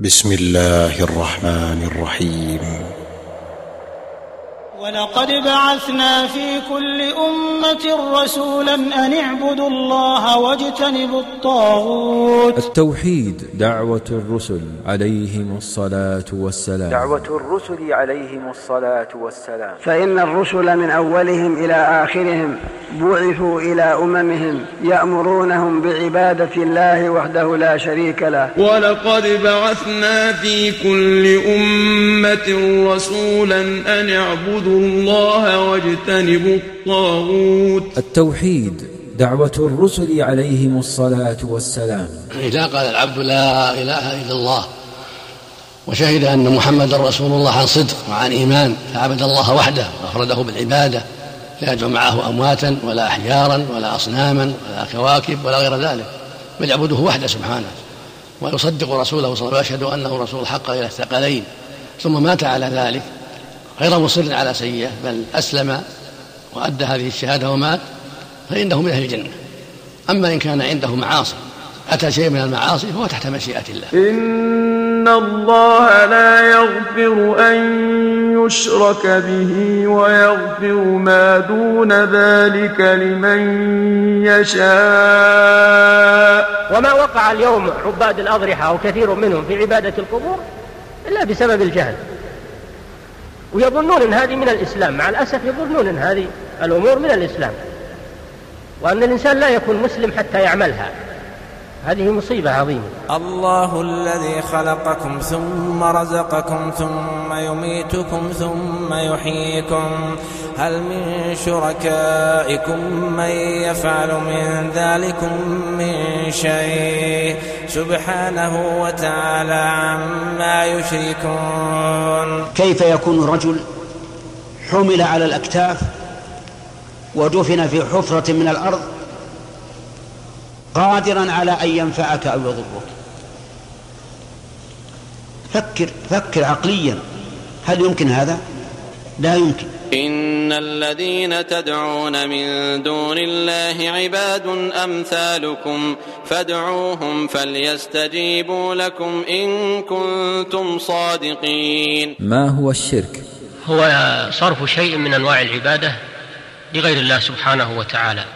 بسم الله الرحمن الرحيم. ولقد بعثنا في كل أمة رسولا أن اعبدوا الله واجتنبوا الطاغوت. التوحيد دعوة الرسل عليهم الصلاة والسلام. فإن الرسل من أولهم إلى آخرهم بعثوا إلى أممهم يأمرونهم بعبادة الله وحده لا شريك له. ولقد بعثنا في كل أمة رسولا أن اعبدوا الله واجتنبوا الطاغوت. التوحيد دعوة الرسل عليهم الصلاة والسلام. إذا قال العبد لا إله إلا الله وشهد أن محمد رسول الله عن صدق وعن إيمان فعبد الله وحده وأفرده بالعبادة، لا يدعو معه أمواتا ولا أحجارا ولا أصناما ولا كواكب ولا غير ذلك، بل يعبده وحده سبحانه ويصدق رسوله صلى الله عليه وسلم ويشهد أنه رسول الحق إلى الثقلين، ثم مات على ذلك غير مصر على سيئة بل أسلم وأدى هذه الشهادة ومات، فإنه من أهل الجنة. أما إن كان عنده معاصي أتى شيء من المعاصي فهو تحت مشيئة الله. إن الله لا يغفر أن يشرك به ويغفر ما دون ذلك لمن يشاء. وما وقع اليوم عباد الأضرحة أو كثير منهم في عبادة القبور إلا بسبب الجهل، ويظنون أن هذه من الإسلام. مع الأسف يظنون أن هذه الأمور من الإسلام، وأن الإنسان لا يكون مسلم حتى يعملها. هذه مصيبة عظيمة. الله الذي خلقكم ثم رزقكم ثم يميتكم ثم يحييكم، هل من شركائكم من يفعل من ذلكم من شيء؟ سبحانه وتعالى عما يشركون. كيف يكون الرجل حمل على الأكتاف ودفن في حفرة من الأرض قادرا على أن ينفعك أو يضرك؟ فكر عقليا، هل يمكن هذا؟ لا يمكن. إن الذين تدعون من دون الله عباد أمثالكم فادعوهم فليستجيبوا لكم إن كنتم صادقين. ما هو الشرك؟ هو صرف شيء من أنواع العبادة لغير الله سبحانه وتعالى.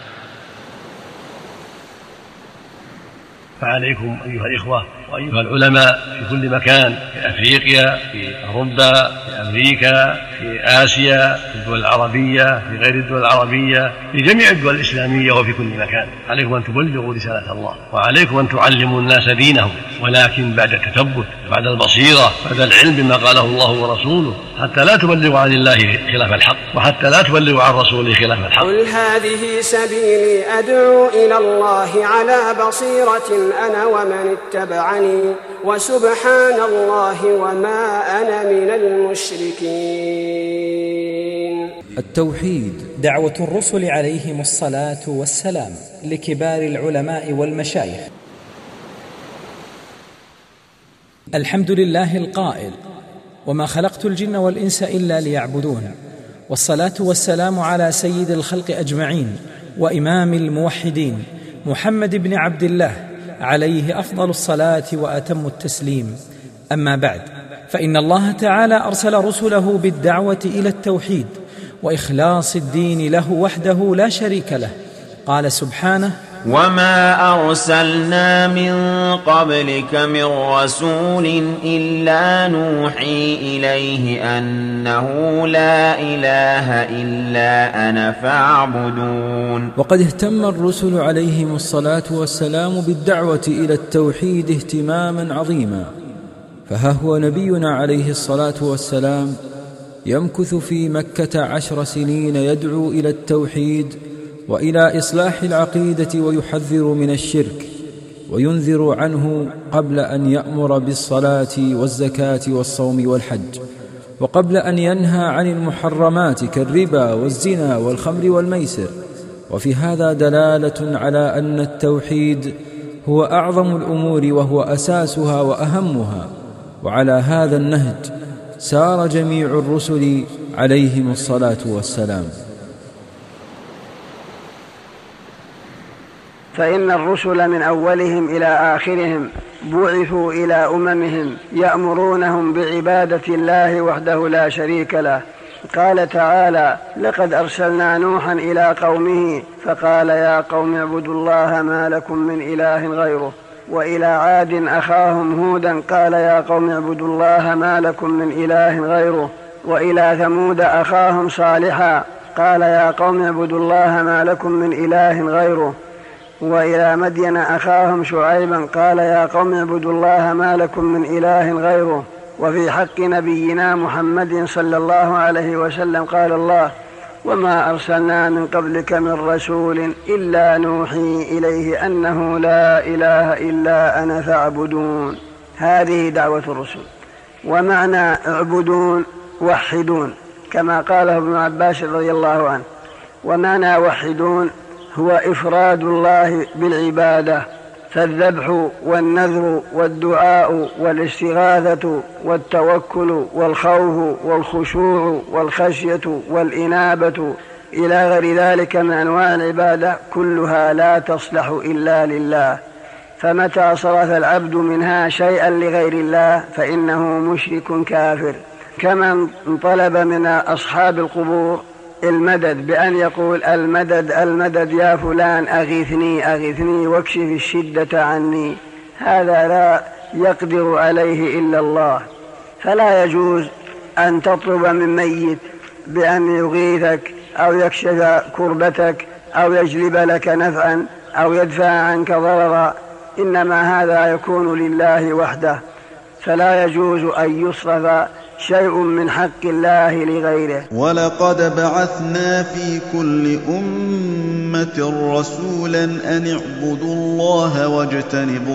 فعليكم أيها الإخوة وأيها العلماء في كل مكان، في أفريقيا، في أوروبا، في أمريكا، في آسيا، في الدول العربية، في غير الدول العربية، في جميع الدول الإسلامية وفي كل مكان، عليكم أن تبلغوا رسالة الله، وعليكم أن تعلموا الناس دينهم، ولكن بعد التثبت، بعد البصيرة، بعد العلم بما قاله الله ورسوله، حتى لا تبلغوا عن الله خلاف الحق، وحتى لا تبلغوا عن رسوله خلاف الحق. قل هذه سبيلي أدعو إلى الله على بصيرة أنا ومن اتبعني وسبحان الله وما أنا من المشركين. التوحيد دعوة الرسل عليهم الصلاة والسلام لكبار العلماء والمشايخ. الحمد لله القائل: وما خلقت الجن والإنس إلا ليعبدون. والصلاة والسلام على سيد الخلق أجمعين وإمام الموحدين محمد بن عبد الله عليه أفضل الصلاة وأتم التسليم. أما بعد، فإن الله تعالى أرسل رسله بالدعوة إلى التوحيد وإخلاص الدين له وحده لا شريك له. قال سبحانه: وما أرسلنا من قبلك من رسول إلا نوحي إليه أنه لا إله إلا أنا فاعبدون. وقد اهتم الرسل عليهم الصلاة والسلام بالدعوة إلى التوحيد اهتماما عظيما، فها هو نبينا عليه الصلاة والسلام يمكث في مكة 10 سنين يدعو إلى التوحيد وإلى إصلاح العقيدة ويحذر من الشرك وينذر عنه قبل أن يأمر بالصلاة والزكاة والصوم والحج، وقبل أن ينهى عن المحرمات كالربا والزنا والخمر والميسر. وفي هذا دلالة على أن التوحيد هو أعظم الأمور وهو أساسها وأهمها. وعلى هذا النهج سار جميع الرسل عليهم الصلاة والسلام. فإن الرسل من أولهم إلى آخرهم بعثوا إلى أممهم يأمرونهم بعبادة الله وحده لا شريك له. قال تعالى: لقد أرسلنا نوحا إلى قومه فقال يا قوم اعبدوا الله ما لكم من إله غيره. وإلى عاد أخاهم هودا قال يا قوم اعبدوا الله ما لكم من إله غيره. وإلى ثمود أخاهم صالحا قال يا قوم اعبدوا الله ما لكم من إله غيره. وإلى مدين أخاهم شعيبا قال يا قوم اعبدوا الله ما لكم من إله غيره. وفي حق نبينا محمد صلى الله عليه وسلم قال الله: وما أرسلنا من قبلك من رسول إلا نوحي إليه أنه لا إله إلا أنا فاعبدون. هذه دعوة الرسل. ومعنى اعبدون وحدون كما قاله ابن عباس رضي الله عنه. ومعنى وحدون هو إفراد الله بالعبادة، فالذبح والنذر والدعاء والاستغاثة والتوكل والخوف والخشوع والخشية والإنابة إلى غير ذلك من أنواع العبادة كلها لا تصلح إلا لله. فمتى صرف العبد منها شيئا لغير الله فإنه مشرك كافر، كمن طلب من أصحاب القبور المدد بأن يقول: المدد المدد يا فلان أغثني أغثني واكشف الشدة عني. هذا لا يقدر عليه إلا الله. فلا يجوز أن تطلب من ميت بأن يغيثك أو يكشف كربتك أو يجلب لك نفعا أو يدفع عنك ضررا، إنما هذا يكون لله وحده، فلا يجوز أن يصرف شيء من حق الله لغيره. ولقد بعثنا في كل أمة رسولا أن اعبدوا الله واجتنبوا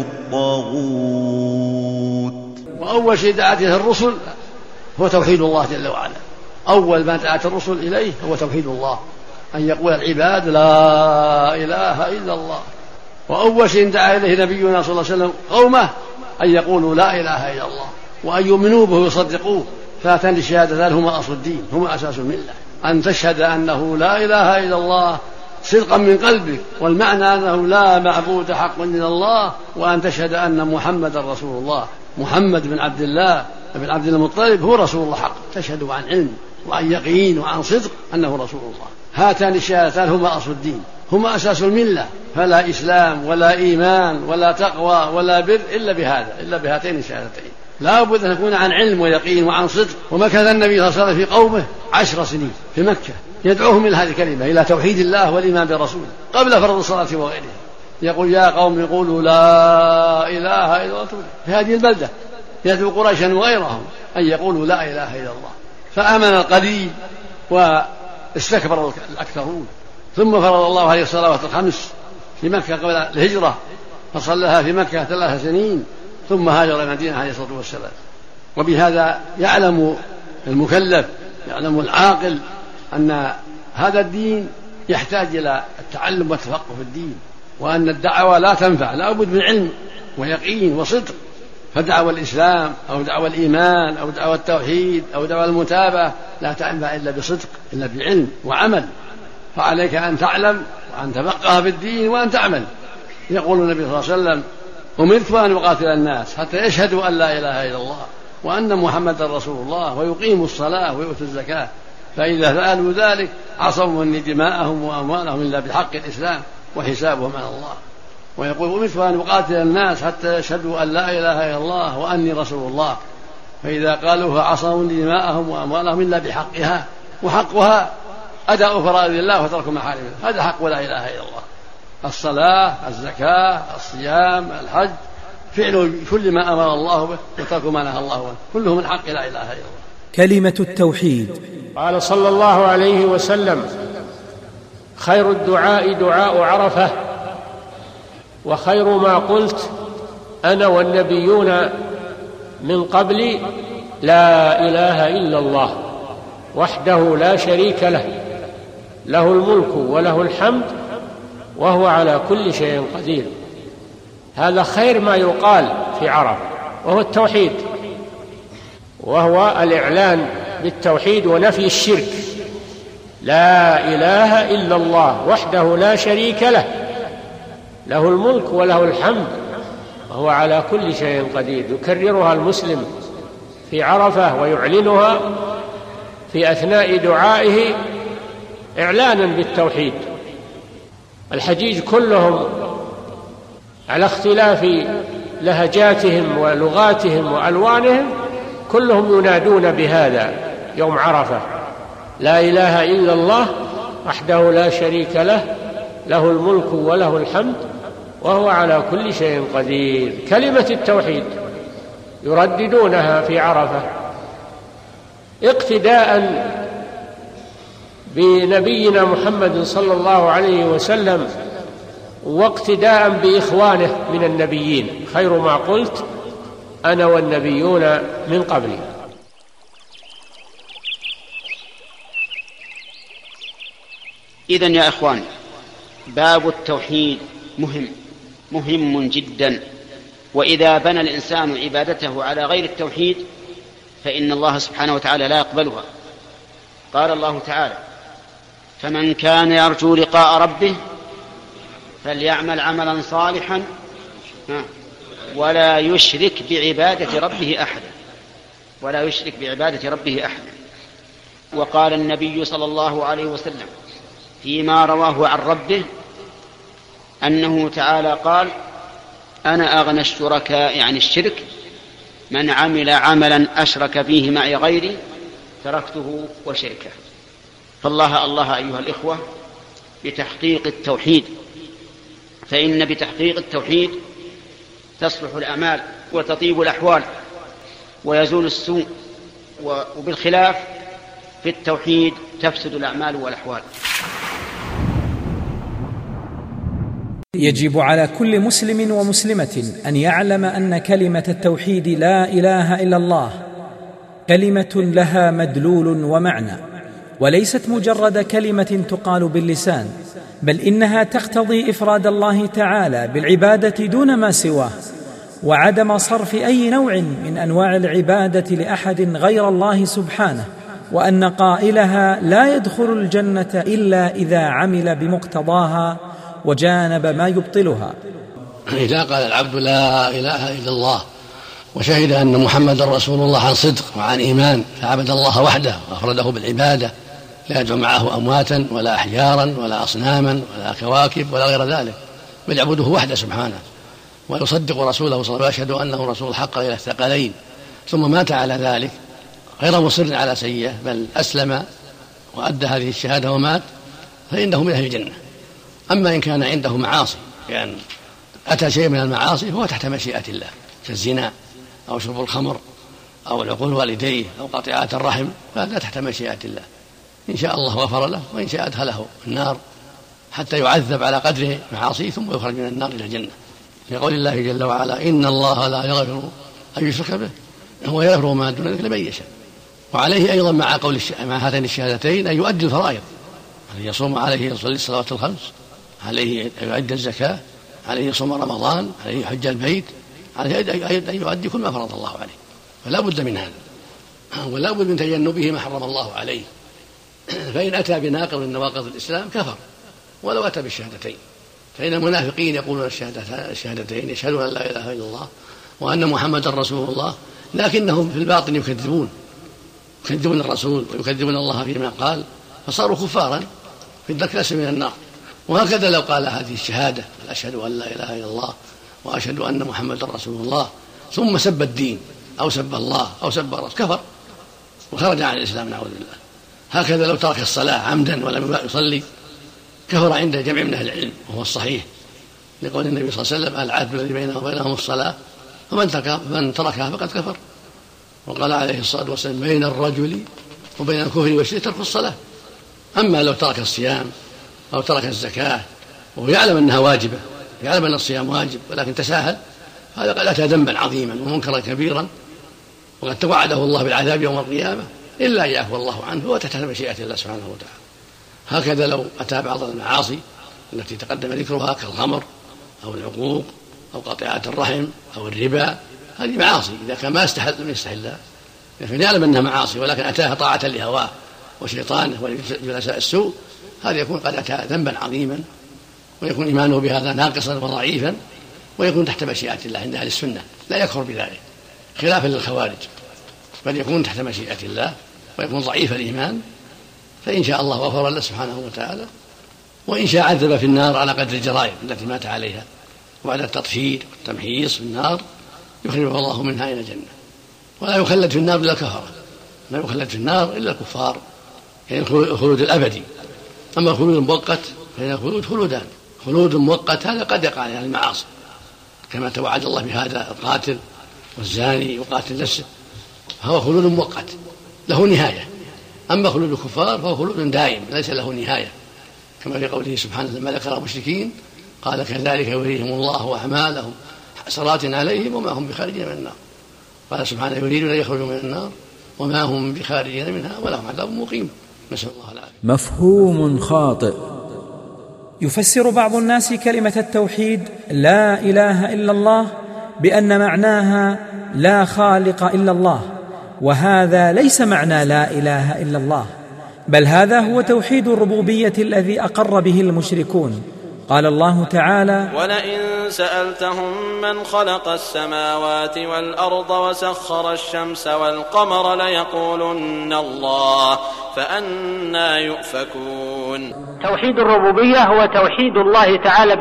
الطاغوت. وأول شيء دعت إليه الرسل هو توحيد الله جل وعلا. أول ما دعت الرسل إليه هو توحيد الله، أن يقول العباد لا إله إلا الله. وأول شيء دعا إليه نبينا صلى الله عليه وسلم قومه أن يقولوا لا إله إلا الله وأن يؤمنوا به ويصدقوه. فاتن الشهادتان هما أصل الدين، هما أساس الملة. أن تشهد أنه لا إله إلا الله صدقا من قلبك، والمعنى أنه لا معبود حق إلا الله، وأن تشهد أن محمد رسول الله، محمد بن عبد الله بن عبد المطلب هو رسول الله حق. تشهد عن علم وعن يقين وعن صدق أنه رسول الله. هاتان الشهادتان هما أصل الدين، هما أساس الملة. فلا إسلام ولا إيمان ولا تقوى ولا بر إلا بهذا، إلا بهاتين الشهادتين. لا بد أن يكون عن علم ويقين وعن صدق. ومكث النبي صلى الله عليه وسلم في قومه 10 سنين في مكة يدعوهم إلى هذه الكلمة، إلى توحيد الله والإيمان برسوله قبل فرض الصلاة وغيرها. يقول: يا قوم قولوا لا إله إلا الله. في هذه البلدة يدعو قريشا وغيرهم أن يقولوا لا إله إلا الله. فآمن القليل واستكبر الأكثرون. ثم فرض الله عليه الصلوات الخمس في مكة قبل الهجرة، فصلىها في مكة 3 سنين، ثم هاجر المدينة عليه الصلاة والسلام. وبهذا يعلم المكلف، يعلم العاقل، أن هذا الدين يحتاج إلى التعلم والتفقه في الدين، وأن الدعوة لا تنفع، لا بد من علم ويقين وصدق. فدعوة الإسلام أو دعوة الإيمان أو دعوة التوحيد أو دعوة المتابعة لا تنفع إلا بصدق، إلا بعلم وعمل. فعليك أن تعلم وأن تفقه في الدين وأن تعمل. يقول النبي صلى الله عليه وسلم: أمرت أن أقاتل الناس حتى يشهدوا أن لا إله إلا الله وأن محمدا رسول الله ويقيموا الصلاة ويؤتوا الزكاة، فإذا فعلوا ذلك عصموا مني دماءهم وأموالهم إلا بحق الإسلام وحسابهم على الله. ويقول: أمرت أن أقاتل الناس حتى يشهدوا أن لا إله إلا الله وأني رسول الله، فإذا قالوها عصموا دماءهم وأموالهم إلا بحقها، وحقها أداء فرائض الله وترك محارم الله. هذا حق لا إله إلا الله: الصلاة، الزكاة، الصيام، الحج، فعل كل ما أمر الله به وترك ما نهى الله عنه، كله من حق لا إله إلا الله. كلمة التوحيد. قال صلى الله عليه وسلم: خير الدعاء دعاء عرفة، وخير ما قلت أنا والنبيون من قبلي لا إله إلا الله وحده لا شريك له، له الملك وله الحمد وهو على كل شيء قدير. هذا خير ما يقال في عرفة، وهو التوحيد، وهو الإعلان بالتوحيد ونفي الشرك. لا إله إلا الله وحده لا شريك له، له الملك وله الحمد وهو على كل شيء قدير. يكررها المسلم في عرفة ويعلنها في أثناء دعائه إعلانا بالتوحيد. الحجيج كلهم على اختلاف لهجاتهم ولغاتهم وألوانهم كلهم ينادون بهذا يوم عرفة: لا إله إلا الله وحده لا شريك له، له الملك وله الحمد وهو على كل شيء قدير. كلمة التوحيد يرددونها في عرفة اقتداء بنبينا محمد صلى الله عليه وسلم واقتداء بإخوانه من النبيين: خير ما قلت أنا والنبيون من قبلي. إذن يا إخوان، باب التوحيد مهم جدا، وإذا بنى الإنسان عبادته على غير التوحيد فإن الله سبحانه وتعالى لا يقبلها. قال الله تعالى: فمن كان يرجو لقاء ربه فليعمل عملا صالحا ولا يشرك بعبادة ربه أحدا. وقال النبي صلى الله عليه وسلم فيما رواه عن ربه أنه تعالى قال: أنا أغنى الشركاء عن الشرك، من عمل عملا أشرك فيه معي غيري تركته وشركه. فالله أيها الإخوة بتحقيق التوحيد، فإن بتحقيق التوحيد تصلح الأعمال وتطيب الأحوال ويزول السوء، وبالخلاف في التوحيد تفسد الأعمال والأحوال. يجب على كل مسلم ومسلمة أن يعلم أن كلمة التوحيد لا إله إلا الله كلمة لها مدلول ومعنى، وليست مجرد كلمة تقال باللسان، بل إنها تقتضي إفراد الله تعالى بالعبادة دون ما سواه، وعدم صرف أي نوع من أنواع العبادة لأحد غير الله سبحانه، وأن قائلها لا يدخل الجنة إلا إذا عمل بمقتضاها وجانب ما يبطلها. إذا قال العبد لا إله إلا الله وشهد أن محمدا رسول الله عن صدق وعن إيمان فعبد الله وحده وأفرده بالعبادة، لا يدعو معه أمواتا ولا أحجارا ولا أصناما ولا كواكب ولا غير ذلك، بل يعبده وحده سبحانه، ويصدق رسوله صلى الله عليه وسلم ويشهد أنه رسول الحق إلى الثقلين، ثم مات على ذلك غير مصر على سيئة بل أسلم وأدى هذه الشهادة ومات، فإنه من أهل الجنة. أما إن كان عنده معاصي، يعني أتى شيء من المعاصي فهو تحت مشيئة الله، كالزنا أو شرب الخمر أو العقول والديه أو قطيعات الرحم، فهذا تحت مشيئة الله. إن شاء الله غفر له، وإن شاء أدخله النار حتى يعذب على قدر معاصيه ثم يخرج من النار إلى الجنة، لقول الله جل وعلا: إن الله لا يغفر أن يشرك به ويغفر ما دون ذلك لمن يشاء. وعليه أيضا مع هاتين الشهادتين أن يؤدي الفرائض، عليه يصوم، عليه يصلي الصلوات الخمس، عليه يؤدي الزكاة، عليه يصوم رمضان، عليه يحج البيت، عليه أن يؤدي كل ما فرض الله عليه، فلا بد من هذا، ولا بد من تجنبه ما حرم الله عليه. فإن أتى بناقض من نواقض الإسلام كفر ولو أتى بالشهادتين. فإن المنافقين يقولون الشهادتين، يشهدون أن لا إله إلا الله وأن محمدا رسول الله، لكنهم في الباطن يكذبون الرسول ويكذبون الله فيما قال، فصاروا كفارا في الدرك الأسفل من النار. وهكذا لو قال هذه الشهادة: أشهد أن لا إله إلا الله وأشهد أن محمدا رسول الله، ثم سب الدين أو سب الله أو سب الرسول، كفر وخرج عن الإسلام نعوذ بالله. هكذا لو ترك الصلاة عمدا ولم يصلي كفر عند جمع من أهل العلم، وهو الصحيح، لقول النبي صلى الله عليه وسلم: العهد الذي بينه وبينهم الصلاة، فمن تركها فقد كفر. وقال عليه الصلاة والسلام: بين الرجل وبين الكفر والشرك ترك الصلاة. أما لو ترك الصيام أو ترك الزكاة وهو يعلم أنها واجبة، يعلم أن الصيام واجب ولكن تساهل، هذا قد أتى ذنبا عظيما ومنكرا كبيرا، وقد توعده الله بالعذاب يوم القيامة إلا يعفو الله عنه، هو تحت مشيئة الله سبحانه وتعالى. هكذا لو أتى بعض المعاصي التي تقدم ذكرها كالخمر أو العقوق أو قطيعات الرحم أو الربا، هذه معاصي إذا كان ما يستحلها، لكن يعلم أنها معاصي ولكن أتاها طاعة لهواه وشيطانه وجلساء السوء، هذا يكون قد أتى ذنبا عظيما ويكون إيمانه بهذا ناقصا وضعيفا، ويكون تحت مشيئة الله عند أهل السنة، لا يكفر بذلك خلافا للخوارج، بل يكون تحت مشيئة الله ويكون ضعيف الإيمان، فإن شاء الله غفر له سبحانه وتعالى، وإن شاء عذب في النار على قدر الجرائم التي مات عليها، وبعد التطهير والتمحيص في النار يخرجه الله منها إلى الجنة. ولا يخلد في النار إلا الكفرة، لا يخلد في النار إلا الكفار، يعني الخلود الأبدي. أما الخلود المؤقت فإن الخلود خلودان، خلود مؤقت هذا قد يقع على المعاصي كما توعد الله بهذا القاتل والزاني وقاتل نفسه، فهو خلود مؤقت له نهاية. أما خلود الكفار فهو خلود دائم ليس له نهاية، كما في قوله سبحانه لما ذكر المشركين قال كذلك يريهم الله أعمالهم حسرات عليهم وما هم بخارجين من النار. قال سبحانه يريدون أن يخرجوا من النار وما هم بخارجين منها ولهم عذاب مقيم، نسأل الله العافية. مفهوم خاطئ. يفسر بعض الناس كلمة التوحيد لا إله إلا الله بأن معناها لا خالق إلا الله، وهذا ليس معنى لا إله إلا الله، بل هذا هو توحيد الربوبية الذي أقر به المشركون. قال الله تعالى: ولئن سألتهم من خلق السماوات والأرض وسخر الشمس والقمر ليقولن الله فأنى يؤفكون. توحيد الربوبية هو توحيد الله تعالى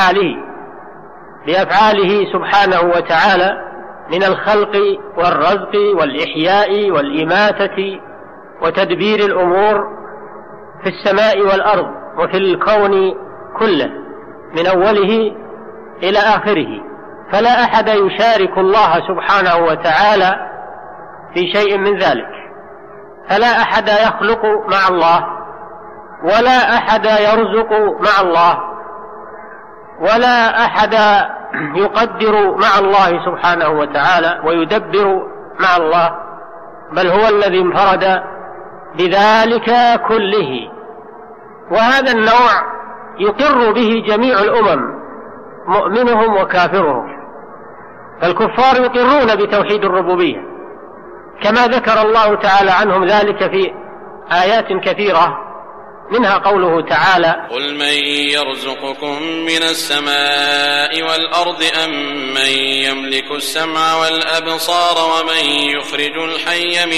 بأفعاله سبحانه وتعالى من الخلق والرزق والإحياء والإماتة وتدبير الأمور في السماء والأرض وفي الكون كله من أوله إلى آخره، فلا أحد يشارك الله سبحانه وتعالى في شيء من ذلك، فلا أحد يخلق مع الله، ولا أحد يرزق مع الله، ولا أحد يقدر مع الله سبحانه وتعالى ويدبر مع الله، بل هو الذي انفرد بذلك كله. وهذا النوع يقر به جميع الأمم مؤمنهم وكافرهم، فالكفار يقرون بتوحيد الربوبية كما ذكر الله تعالى عنهم ذلك في آيات كثيرة، منها قوله تعالى: قل من يرزقكم من السماء والأرض أم من يملك السمع والأبصار ومن يخرج الحي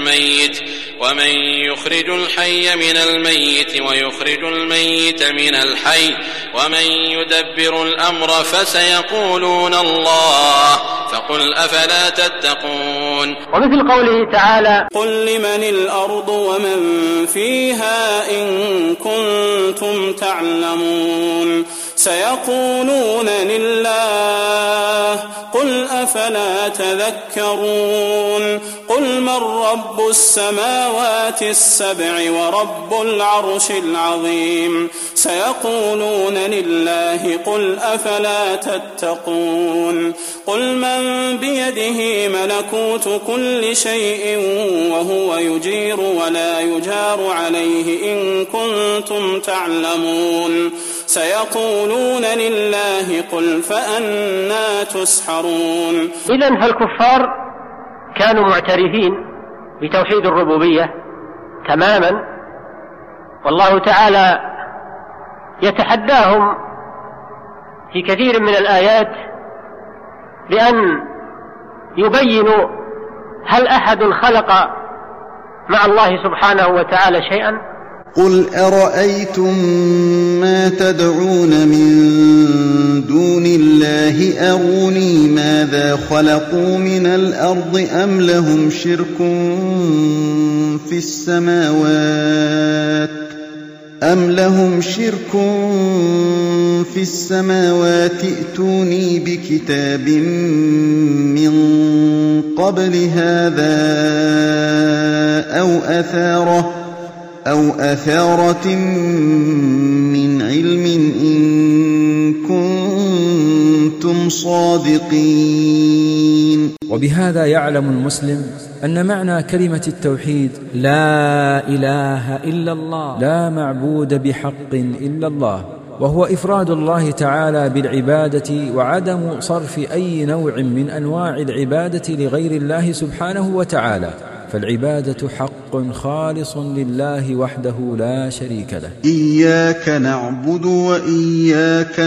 من الميت ويخرج الميت من الحي ومن يدبر الأمر فسيقولون الله فقل أفلا تتقون. ومثل قوله تعالى: قل لمن الأرض ومن فيها إن كنتم تعلمون سيقولون لله قل أفلا تذكرون. قل من رب السماوات السبع ورب العرش العظيم سيقولون لله قل أفلا تتقون. قل من بيده ملكوت كل شيء وهو يجير ولا يجار عليه إن كنتم تعلمون سيقولون لله قل فأنى تسحرون. إذن فالكفار كانوا معترفين بتوحيد الربوبية تماما، والله تعالى يتحداهم في كثير من الآيات بأن يبينوا هل أحد خلق مع الله سبحانه وتعالى شيئا. قل أرأيتم ما تدعون من دون الله أروني ماذا خلقوا من الأرض أم لهم شرك في السماوات ائتوني بكتاب من قبل هذا أو أثارة من علم إن كنتم صادقين. وبهذا يعلم المسلم أن معنى كلمة التوحيد لا إله إلا الله، لا معبود بحق إلا الله، وهو إفراد الله تعالى بالعبادة وعدم صرف أي نوع من أنواع العبادة لغير الله سبحانه وتعالى، فالعبادة حق خالص لله وحده لا شريك له. إياك نعبد وإياك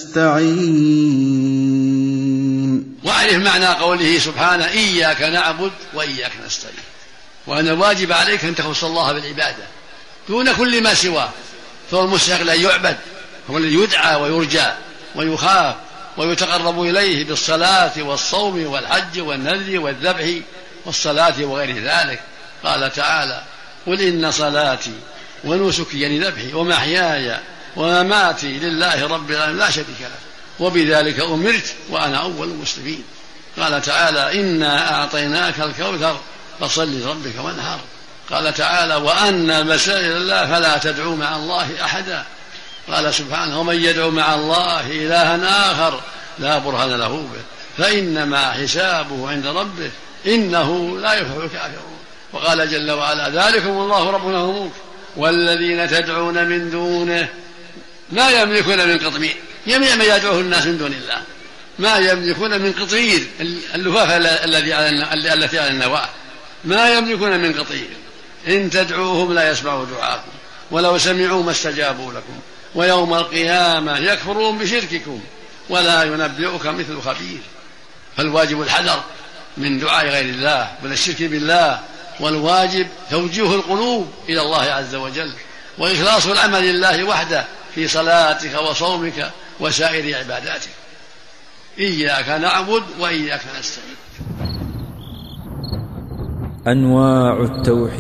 نستعين. واعرف معنى قوله سبحانه إياك نعبد وإياك نستعين، وأن الواجب عليك أن تخص الله بالعبادة دون كل ما سواه، فهو المستحق أن يعبد، هو الذي يدعى ويرجى ويخاف ويتقرب إليه بالصلاة والصوم والحج والنذر والذبح والصلاة وغير ذلك. قال تعالى قل إن صلاتي ونسكي يعني ذبحي ومحياي ومماتي لله رب العالمين لا شريك له وبذلك أمرت وأنا أول المسلمين. قال تعالى إنا أعطيناك الكوثر فصل لربك وانحر. قال تعالى وأن المساجد لله فلا تدعوا مع الله أحدا. قال سبحانه ومن يدعو مع الله إلها آخر لا برهان له به فإنما حسابه عند ربه إنه لا يفلح الكافرون. وقال جل وعلا ذلكم الله ربنا وملك والذين تدعون من دونه ما يملكون من قطمير. جميع ما يدعوه الناس من دون الله ما يملكون من قطير، اللفافة التي على النواة ما يملكون من قطير. إن تدعوهم لا يسمعوا دعاءكم ولو سمعوا ما استجابوا لكم ويوم القيامة يكفرون بشرككم ولا ينبئك مثل خبير. فالواجب الحذر من دعاء غير الله بل الشرك بالله، والواجب توجيه القلوب إلى الله عز وجل وإخلاص العمل لله وحده في صلاتك وصومك وسائر عباداتك. إياك نعبد وإياك نستعين. أنواع التوحيد.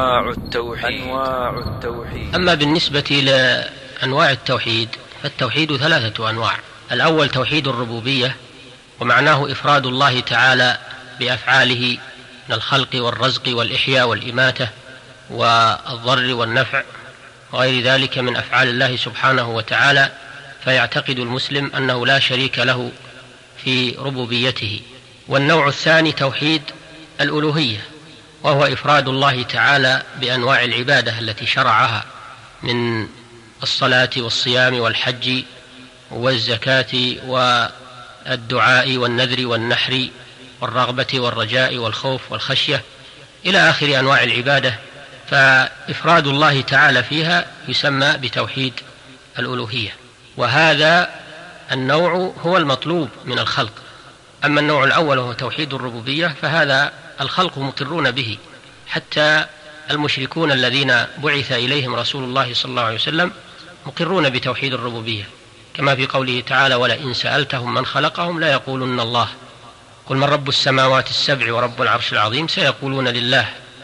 أما بالنسبة لأنواع التوحيد فالتوحيد 3 أنواع. الأول توحيد الربوبية، ومعناه إفراد الله تعالى بأفعاله من الخلق والرزق والإحياء والإماتة والضر والنفع وغير ذلك من أفعال الله سبحانه وتعالى، فيعتقد المسلم أنه لا شريك له في ربوبيته. والنوع الثاني توحيد الألوهية، وهو إفراد الله تعالى بأنواع العبادة التي شرعها من الصلاة والصيام والحج والزكاة والدعاء والنذر والنحر والرغبة والرجاء والخوف والخشية إلى آخر أنواع العبادة. فإفراد الله تعالى فيها يسمى بتوحيد الألوهية، وهذا النوع هو المطلوب من الخلق. أما النوع الأول وهو توحيد الربوبية فهذا الخلق مقرون به، حتى المشركون الذين بعث إليهم رسول الله صلى الله عليه وسلم مقرون بتوحيد الربوبية، كما في قوله تعالى ولئن سألتهم من خلقهم لا يقولن الله قل من رب السماوات السبع ورب العرش العظيم سيقولون لله،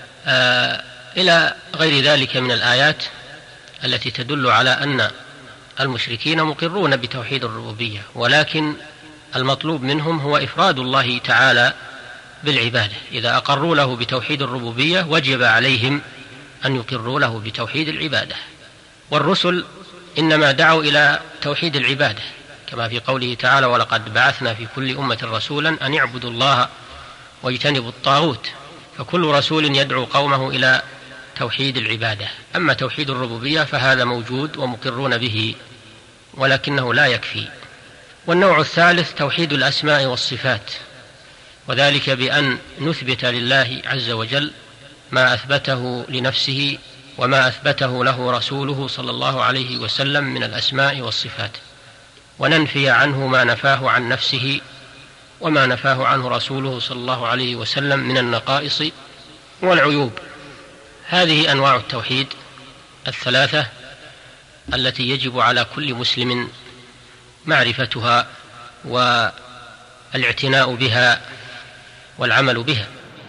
إلى غير ذلك من الآيات التي تدل على أن المشركين مقرون بتوحيد الربوبية، ولكن المطلوب منهم هو إفراد الله تعالى بالعبادة. إذا أقروا له بتوحيد الربوبية وجب عليهم أن يقروا له بتوحيد العبادة. والرسل إنما دعوا إلى توحيد العبادة، كما في قوله تعالى ولقد بعثنا في كل أمة رسولا أن يعبدوا الله واجتنبوا الطاغوت، فكل رسول يدعو قومه إلى توحيد العبادة. أما توحيد الربوبية فهذا موجود ومقرون به ولكنه لا يكفي. والنوع الثالث توحيد الأسماء والصفات، وذلك بأن نثبت لله عز وجل ما أثبته لنفسه وما أثبته له رسوله صلى الله عليه وسلم من الأسماء والصفات، وننفي عنه ما نفاه عن نفسه وما نفاه عنه رسوله صلى الله عليه وسلم من النقائص والعيوب. هذه أنواع التوحيد 3 التي يجب على كل مسلم معرفتها والاعتناء بها والعمل بها.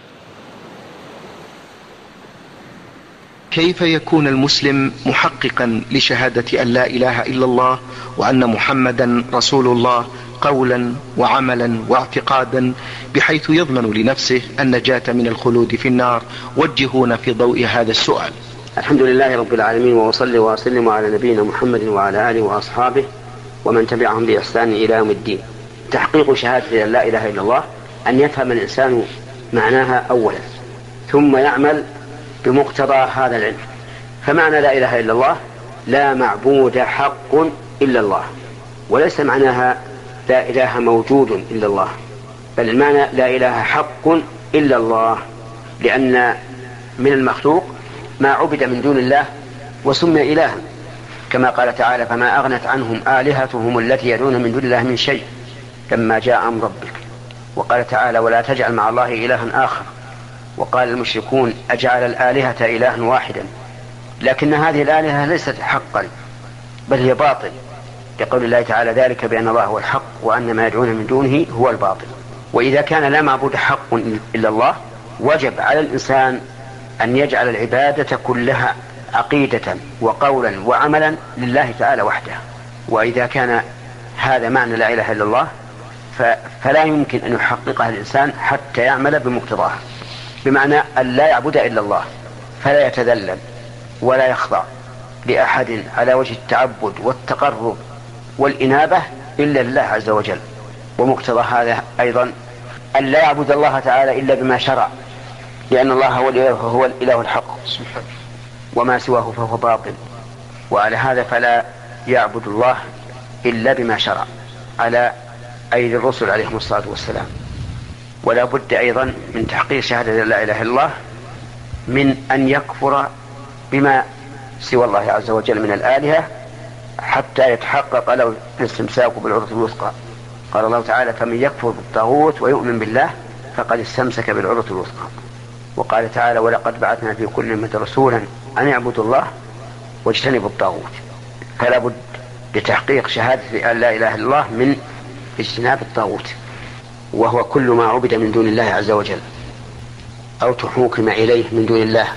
كيف يكون المسلم محققا لشهادة أن لا إله إلا الله وأن محمدا رسول الله قولا وعملا واعتقادا بحيث يضمن لنفسه النجاة من الخلود في النار؟ وجهونا في ضوء هذا السؤال. الحمد لله رب العالمين، وأصلي وأسلم على نبينا محمد وعلى آله وأصحابه ومن تبعهم بإحسان إلى يوم الدين. تحقيق شهادة أن لا إله إلا الله أن يفهم الإنسان معناها أولا ثم يعمل بمقتضى هذا العلم. فمعنى لا إله إلا الله لا معبود حق إلا الله، وليس معناها لا إله موجود إلا الله، بل المعنى لا إله حق إلا الله، لأن من المخلوق ما عبد من دون الله وسمي إلها، كما قال تعالى: فما أغنت عنهم آلهتهم التي يدعون من دون الله من شيء لما جاء أمر ربك. وقال تعالى: ولا تجعل مع الله إلها آخر. وقال المشركون: أجعل الآلهة إلها واحدا. لكن هذه الآلهة ليست حقا بل هي باطل، لقول الله تعالى: ذلك بأن الله هو الحق وأن ما يدعون من دونه هو الباطل. وإذا كان لا معبود حق إلا الله وجب على الإنسان أن يجعل العبادة كلها عقيدة وقولا وعملا لله تعالى وحده. وإذا كان هذا معنى لا إله إلا الله فلا يمكن أن يحققها الإنسان حتى يعمل بمقتضاها، بمعنى أن لا يعبد إلا الله، فلا يتذلل ولا يخضع لأحد على وجه التعبد والتقرب والإنابة إلا لله عز وجل. ومقتضى هذا أيضا أن لا يعبد الله تعالى إلا بما شرع، لأن الله هو الإله الحق سبحانه، وما سواه فهو باطل. وعلى هذا فلا يعبد الله إلا بما شرع على أيدي الرسل عليهم الصلاة والسلام. ولا بد أيضا من تحقيق شهادة لا إله إلا الله من أن يكفر بما سوى الله عز وجل من الآلهة حتى يتحقق له الاستمساك بالعروة الوثقى. قال الله تعالى: فمن يكفر بالطاغوت ويؤمن بالله فقد استمسك بالعروة الوثقى. وقال تعالى: ولقد بعثنا في كل أمة رسولا أن يعبدوا الله واجتنبوا الطاغوت. فلا بد لتحقيق شهادة أن لا إله إلا الله من اجتناب الطاغوت، وهو كل ما عبد من دون الله عز وجل أو تحوكم إليه من دون الله.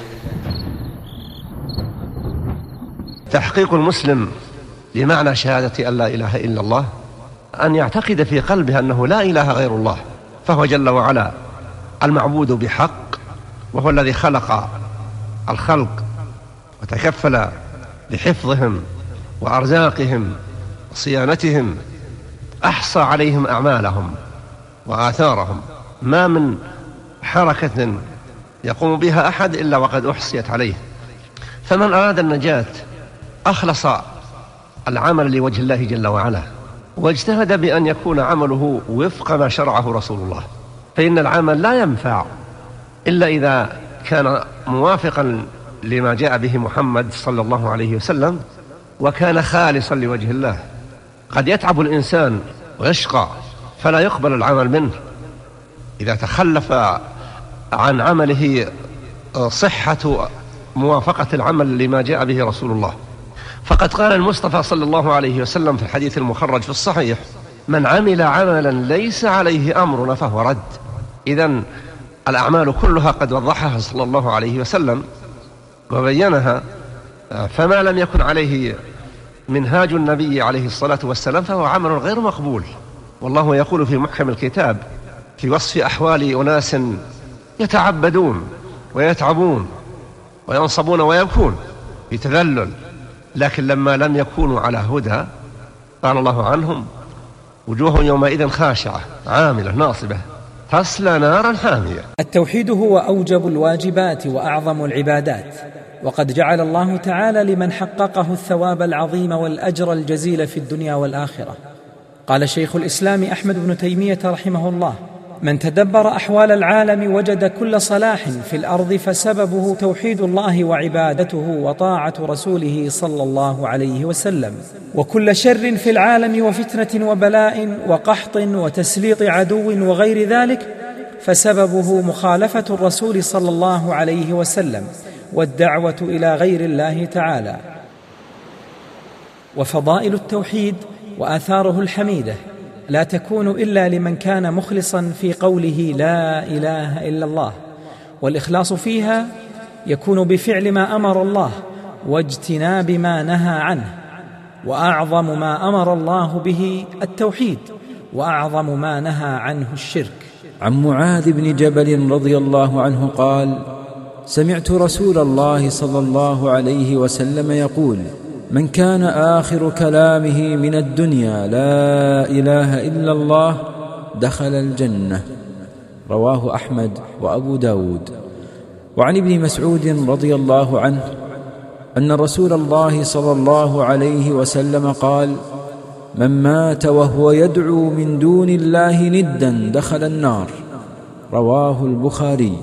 تحقيق المسلم لمعنى شهادة أن لا إله إلا الله أن يعتقد في قلبه أنه لا إله غير الله، فهو جل وعلا المعبود بحق، وهو الذي خلق الخلق وتكفل بحفظهم وأرزاقهم وصيانتهم، أحصى عليهم أعمالهم وآثارهم، ما من حركة يقوم بها أحد إلا وقد أحصيت عليه. فمن أراد النجاة أخلص العمل لوجه الله جل وعلا، واجتهد بأن يكون عمله وفق ما شرعه رسول الله، فإن العمل لا ينفع إلا إذا كان موافقا لما جاء به محمد صلى الله عليه وسلم، وكان خالصا لوجه الله. قد يتعب الإنسان ويشقى فلا يقبل العمل منه إذا تخلف عن عمله صحة موافقة العمل لما جاء به رسول الله. فقد قال المصطفى صلى الله عليه وسلم في الحديث المخرج في الصحيح: من عمل عملا ليس عليه أمرنا فهو رد. إذن الأعمال كلها قد وضحها صلى الله عليه وسلم وبينها، فما لم يكن عليه منهاج النبي عليه الصلاة والسلام فهو عمل غير مقبول. والله يقول في محكم الكتاب في وصف أحوال أناس يتعبدون ويتعبون وينصبون ويبكون بتذلل، لكن لما لم يكونوا على هدى قال الله عنهم: وجوه يومئذ خاشعة عاملة ناصبة تصلى نارا حامية. التوحيد هو أوجب الواجبات وأعظم العبادات، وقد جعل الله تعالى لمن حققه الثواب العظيم والأجر الجزيل في الدنيا والآخرة. قال شيخ الإسلام أحمد بن تيمية رحمه الله: من تدبر أحوال العالم وجد كل صلاح في الأرض فسببه توحيد الله وعبادته وطاعة رسوله صلى الله عليه وسلم، وكل شر في العالم وفتنة وبلاء وقحط وتسليط عدو وغير ذلك فسببه مخالفة الرسول صلى الله عليه وسلم والدعوة إلى غير الله تعالى. وفضائل التوحيد وآثاره الحميدة لا تكون إلا لمن كان مخلصا في قوله لا إله إلا الله، والإخلاص فيها يكون بفعل ما أمر الله واجتناب ما نهى عنه. وأعظم ما أمر الله به التوحيد، وأعظم ما نهى عنه الشرك. عن معاذ بن جبل رضي الله عنه قال: سمعت رسول الله صلى الله عليه وسلم يقول: من كان آخر كلامه من الدنيا لا إله إلا الله دخل الجنة. رواه أحمد وأبو داود. وعن ابن مسعود رضي الله عنه أن رسول الله صلى الله عليه وسلم قال: من مات وهو يدعو من دون الله ندا دخل النار. رواه البخاري.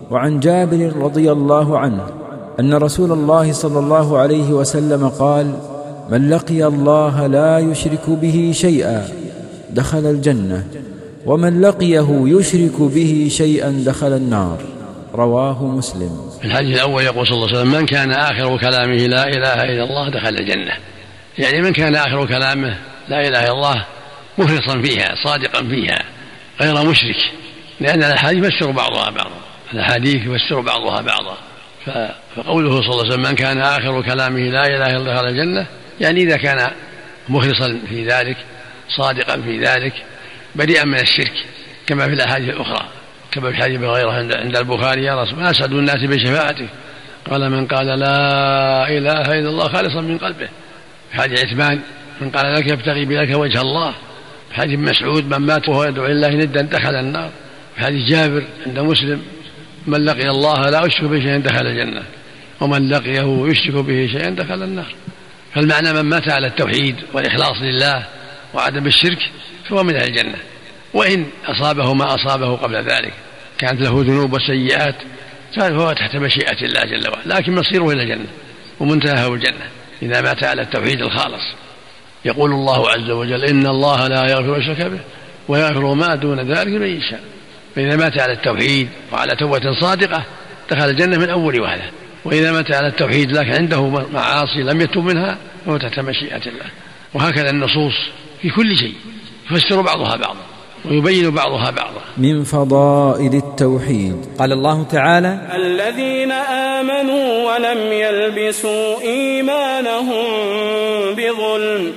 وعن جابر رضي الله عنه أن رسول الله صلى الله عليه وسلم قال: من لقي الله لا يشرك به شيئا دخل الجنة، ومن لقيه يشرك به شيئا دخل النار. رواه مسلم. في الحديث الأول يقول صلى الله عليه وسلم: من كان آخر كلامه لا إله إلا الله دخل الجنة. يعني من كان آخر كلامه لا إله إلا الله مخلصا فيها صادقا فيها غير مشرك، لأن الأحاديث يفسر بعضها بعضا، الأحاديث يفسر بعضها بعضا. فقوله صلى الله عليه وسلم: من كان آخر كلامه لا إله إلا الله دخل الجنة، يعني إذا كان مخلصا في ذلك صادقا في ذلك بريئا من الشرك، كما في الأحاديث الأخرى، كما في حديث أبي هريرة عند البخاري: يا رسول الله أسعد الناس بشفاعتك، قال: من قال لا إله إلا الله خالصا من قلبه. في حديث عثمان: من قال لك يبتغي بذلك وجه الله. في حديث مسعود: من مات وهو يدعو لله ندا دخل النار. في حديث جابر عند مسلم: من لقي الله لا يشرك به شيئا دخل الجنة، ومن لقيه يشرك به شيئا دخل النار. فالمعنى من مات على التوحيد والإخلاص لله وعدم الشرك فهو من أهل الجنة، وإن أصابه ما أصابه قبل ذلك كانت له ذنوب وسيئات فهو تحت مشيئة الله جل وعلا، لكن مصيره إلى الجنة ومنتهاه الجنة إذا مات على التوحيد الخالص. يقول الله عز وجل: إن الله لا يغفر الشرك به ويغفر ما دون ذلك لمن يشاء. فإذا مات على التوحيد وعلى توبة صادقة دخل الجنة من أول وهلة، وإذا مات على التوحيد لكن عنده معاصي لم يتوب منها فهو تحت مشيئة الله. وهكذا النصوص في كل شيء يفسر بعضها بعضا ويبين بعضها بعضا. من فضائل التوحيد قال الله تعالى: الذين آمنوا ولم يلبسوا إيمانهم بظلم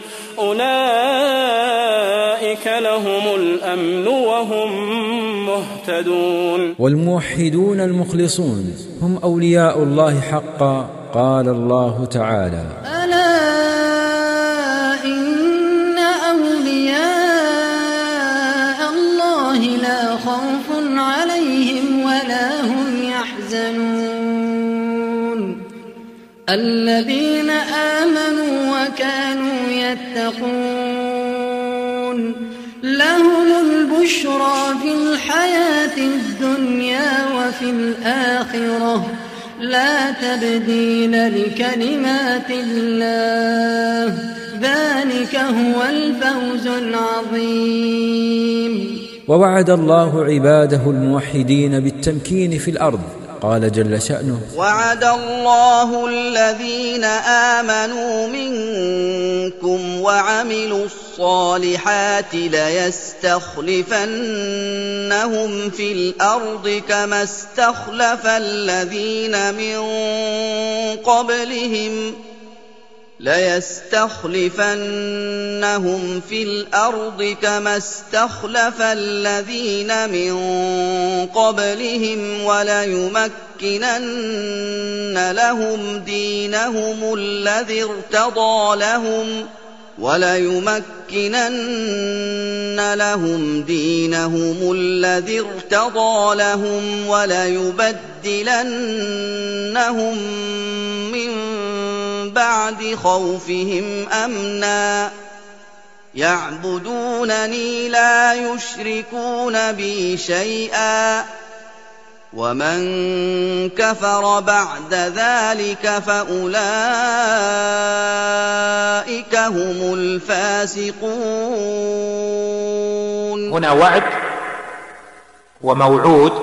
أولئك لهم الأمن وهم مهتدون. والموحدون المخلصون هم أولياء الله حقا. قال الله تعالى: ألا إن أولياء الله لا خوف عليهم ولا هم يحزنون الذين آمنوا وكانوا يتقون لهم البشرى في الحياة الدنيا وفي الآخرة لا تبديل لكلمات الله ذلك هو الفوز العظيم. ووعد الله عباده الموحدين بالتمكين في الأرض. قال جل شأنه: وعد الله الذين آمنوا منكم وعملوا الصالحات ليستخلفنهم في الأرض كما استخلف الذين من قبلهم وليمكنن لهم دينهم الذي ارتضى لهم وليبدلنهم من بعد خوفهم أمنا يعبدونني لا يشركون بي شيئا ومن كفر بعد ذلك فأولئك هم الفاسقون. هنا وعد وموعود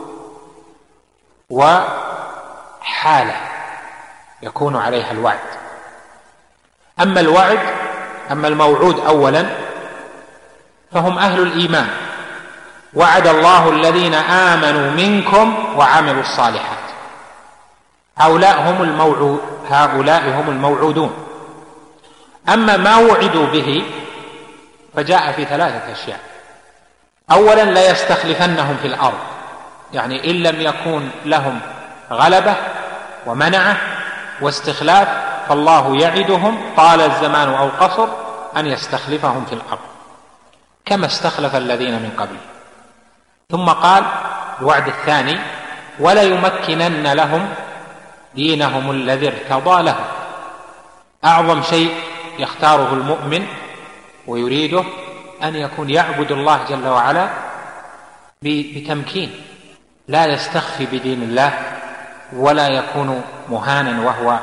وحالة يكون عليها الوعد. أما الموعود أولا فهم أهل الإيمان. وعد الله الذين آمنوا منكم وعملوا الصالحات. هؤلاء هم الموعودون. أما ما وعدوا به فجاء في 3 أشياء. أولا لا يستخلفنهم في الأرض، يعني إن لم يكن لهم غلبة ومنعة واستخلاف فالله يعدهم طال الزمان أو قصر أن يستخلفهم في الأرض كما استخلف الذين من قبل. ثم قال الوعد الثاني: ولا يمكنن لهم دينهم الذي ارتضى لهم. أعظم شيء يختاره المؤمن ويريده أن يكون يعبد الله جل وعلا بتمكين، لا يستخفي بدين الله ولا يكون مهانا وهو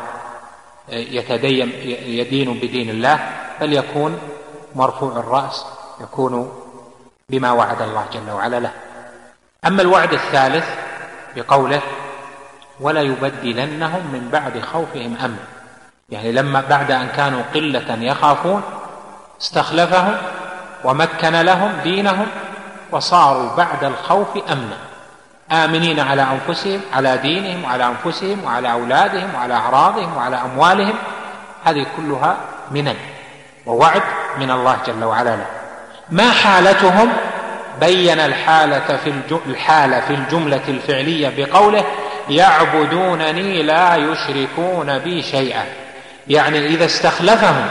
يدين بدين الله، بل يكون مرفوع الرأس، يكون بما وعد الله جل وعلا له. أما الوعد الثالث بقوله ولا يبدلنهم من بعد خوفهم أمن، يعني لما بعد أن كانوا قلة يخافون استخلفهم ومكن لهم دينهم وصاروا بعد الخوف أمنا، آمنين على أنفسهم، على دينهم وعلى أنفسهم وعلى أولادهم وعلى أعراضهم وعلى أموالهم. هذه كلها منن ووعد من الله جل وعلا له. ما حالتهم؟ بين الحالة في الجملة الفعلية بقوله يعبدونني لا يشركون بي شيئا، يعني إذا استخلفهم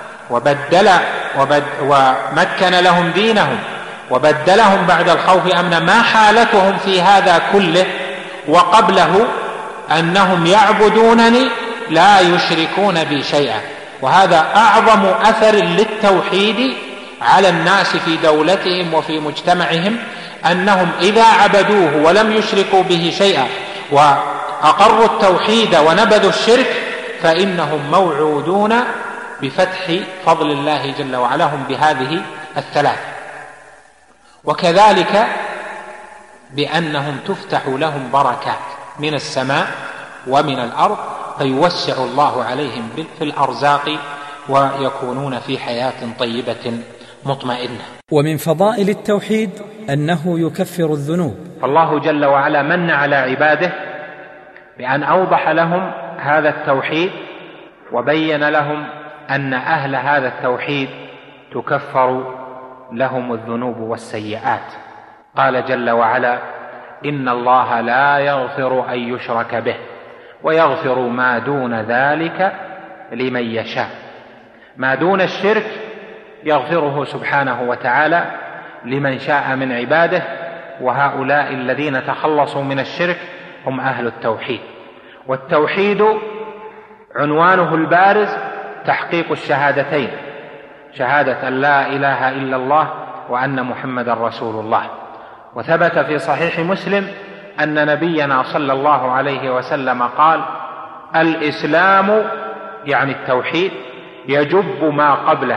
ومكن لهم دينهم وبدلهم بعد الخوف أمنا، ما حالتهم في هذا كله وقبله؟ أنهم يعبدونني لا يشركون بي شيئا. وهذا أعظم أثر للتوحيد على الناس في دولتهم وفي مجتمعهم، أنهم إذا عبدوه ولم يشركوا به شيئا وأقروا التوحيد ونبذوا الشرك فإنهم موعودون بفتح فضل الله جل وعلا هم بهذه الثلاث. وكذلك بأنهم تفتح لهم بركات من السماء ومن الأرض فيوسع الله عليهم في الأرزاق ويكونون في حياة طيبة مطمئنة. ومن فضائل التوحيد أنه يكفر الذنوب. فالله جل وعلا من على عباده بأن أوضح لهم هذا التوحيد وبين لهم أن أهل هذا التوحيد تكفر لهم الذنوب والسيئات. قال جل وعلا إن الله لا يغفر أن يشرك به ويغفر ما دون ذلك لمن يشاء. ما دون الشرك يغفره سبحانه وتعالى لمن شاء من عباده، وهؤلاء الذين تخلصوا من الشرك هم أهل التوحيد. والتوحيد عنوانه البارز تحقيق الشهادتين، شهادة أن لا إله إلا الله وأن محمدا رسول الله. وثبت في صحيح مسلم أن نبينا صلى الله عليه وسلم قال الإسلام يعني التوحيد يجب ما قبله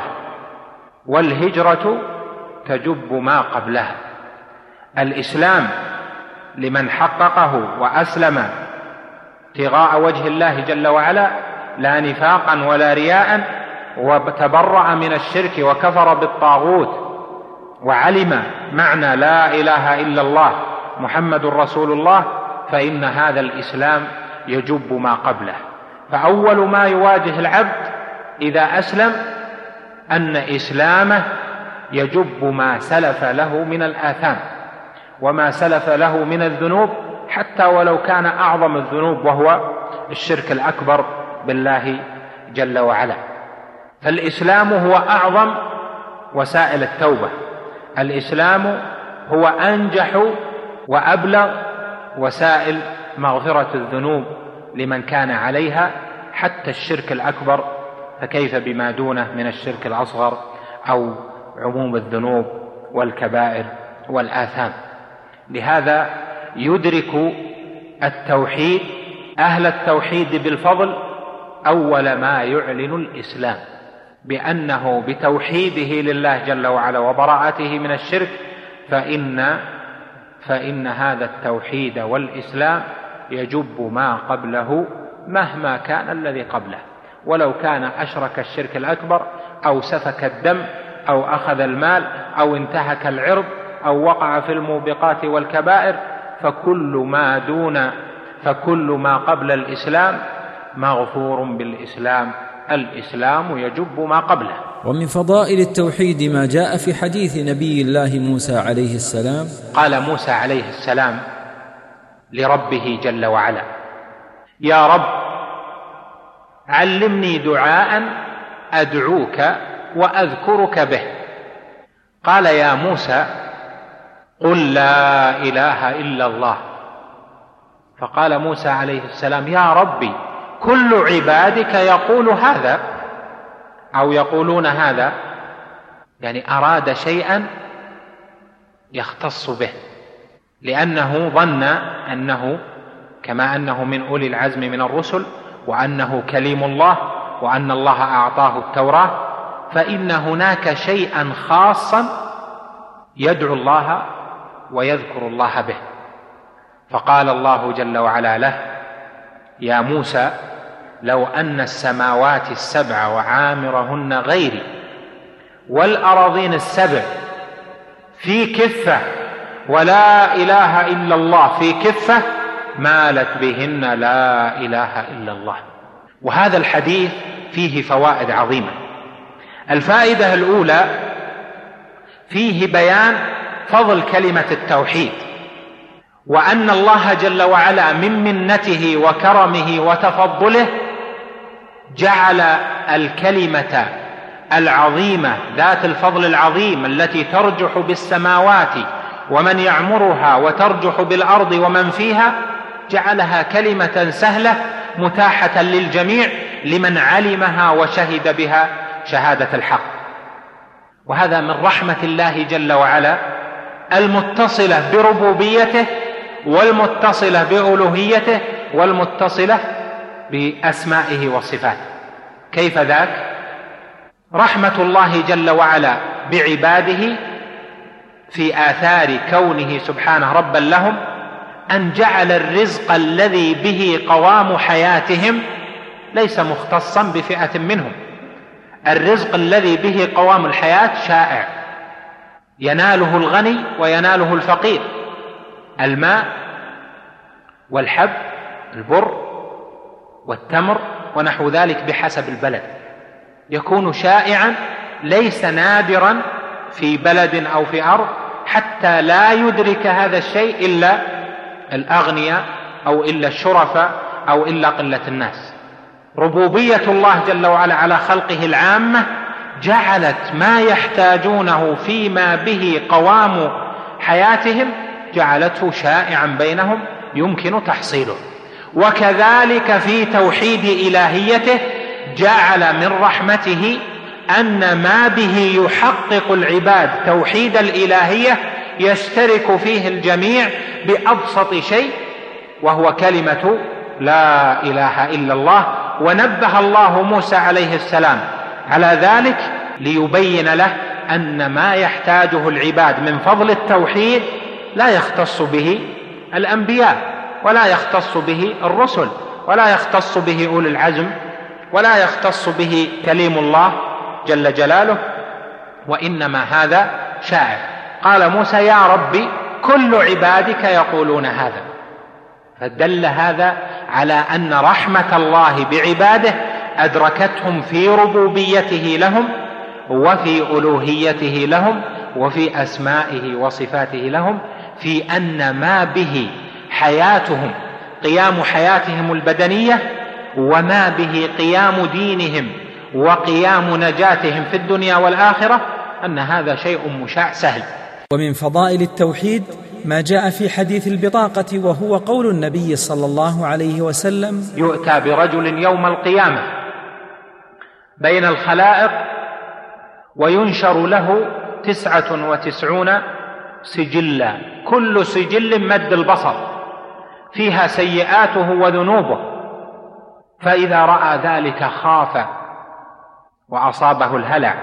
والهجرة تجب ما قبلها. الإسلام لمن حققه وأسلم ابتغاء وجه الله جل وعلا لا نفاقا ولا رياء، وتبرأ من الشرك وكفر بالطاغوت وعلم معنى لا إله إلا الله محمد رسول الله، فإن هذا الإسلام يجب ما قبله. فأول ما يواجه العبد إذا أسلم أن إسلامه يجب ما سلف له من الآثام وما سلف له من الذنوب، حتى ولو كان أعظم الذنوب وهو الشرك الأكبر بالله جل وعلا. فالإسلام هو أعظم وسائل التوبة، الإسلام هو أنجح وأبلغ وسائل مغفرة الذنوب لمن كان عليها، حتى الشرك الأكبر، فكيف بما دونه من الشرك الأصغر أو عموم الذنوب والكبائر والآثام. لهذا يدرك التوحيد أهل التوحيد بالفضل أول ما يعلن الإسلام، بأنه بتوحيده لله جل وعلا وبراءته من الشرك فإن هذا التوحيد والإسلام يجب ما قبله مهما كان الذي قبله، ولو كان أشرك الشرك الأكبر أو سفك الدم أو أخذ المال أو انتهك العرض أو وقع في الموبقات والكبائر، فكل ما قبل الإسلام مغفور بالإسلام. الإسلام يجب ما قبله. ومن فضائل التوحيد ما جاء في حديث نبي الله موسى عليه السلام. قال موسى عليه السلام لربه جل وعلا يا رب علمني دعاء أدعوك وأذكرك به. قال يا موسى قل لا إله إلا الله. فقال موسى عليه السلام يا ربي كل عبادك يقول هذا أو يقولون هذا، يعني أراد شيئا يختص به، لأنه ظن أنه كما أنه من أولي العزم من الرسل وأنه كليم الله وأن الله أعطاه التوراة، فإن هناك شيئا خاصا يدعو الله ويذكر الله به. فقال الله جل وعلا له: يا موسى لو أن السماوات السبع وعامرهن غيري والأراضين السبع في كفة ولا إله إلا الله في كفة مالت بهن لا إله إلا الله. وهذا الحديث فيه فوائد عظيمة. الفائدة الأولى فيه بيان فضل كلمة التوحيد، وأن الله جل وعلا من منته وكرمه وتفضله جعل الكلمة العظيمة ذات الفضل العظيم التي ترجح بالسماوات ومن يعمرها وترجح بالأرض ومن فيها، جعلها كلمة سهلة متاحة للجميع لمن علمها وشهد بها شهادة الحق. وهذا من رحمة الله جل وعلا المتصلة بربوبيته والمتصلة بألوهيته والمتصلة بأسمائه وصفاته. كيف ذاك؟ رحمة الله جل وعلا بعباده في آثار كونه سبحانه ربا لهم أن جعل الرزق الذي به قوام حياتهم ليس مختصا بفئة منهم. الرزق الذي به قوام الحياة شائع، يناله الغني ويناله الفقير. الماء والحب، البر والتمر ونحو ذلك بحسب البلد، يكون شائعا ليس نادرا في بلد أو في أرض، حتى لا يدرك هذا الشيء إلا الأغنياء أو إلا الشرفاء أو إلا قلة الناس. ربوبية الله جل وعلا على خلقه العامة جعلت ما يحتاجونه فيما به قوام حياتهم جعلته شائعا بينهم يمكن تحصيله. وكذلك في توحيد إلهيته جعل من رحمته أن ما به يحقق العباد توحيد الإلهية يشترك فيه الجميع بأبسط شيء، وهو كلمة لا إله إلا الله. ونبه الله موسى عليه السلام على ذلك ليبين له أن ما يحتاجه العباد من فضل التوحيد لا يختص به الأنبياء ولا يختص به الرسل ولا يختص به أولي العزم ولا يختص به كليم الله جل جلاله، وإنما هذا شائع. قال موسى: يا ربي كل عبادك يقولون هذا. فدل هذا على أن رحمة الله بعباده أدركتهم في ربوبيته لهم وفي ألوهيته لهم وفي أسمائه وصفاته لهم، في أن ما به حياتهم قيام حياتهم البدنية وما به قيام دينهم وقيام نجاتهم في الدنيا والآخرة، أن هذا شيء مشاع سهل. ومن فضائل التوحيد ما جاء في حديث البطاقة، وهو قول النبي صلى الله عليه وسلم: يؤتى برجل يوم القيامة بين الخلائق وينشر له 99 سجلا، كل سجل مد البصر، فيها سيئاته وذنوبه، فإذا رأى ذلك خاف وأصابه الهلع،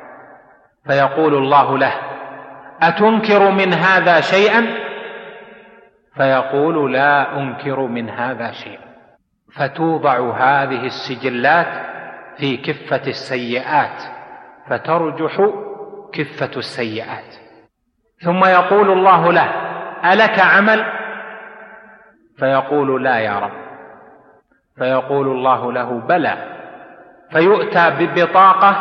فيقول الله له: أتنكر من هذا شيئا؟ فيقول: لا أنكر من هذا شيئا. فتوضع هذه السجلات في كفة السيئات فترجح كفة السيئات، ثم يقول الله له: ألك عمل؟ فيقول: لا يا رب. فيقول الله له: بلى. فيؤتى ببطاقة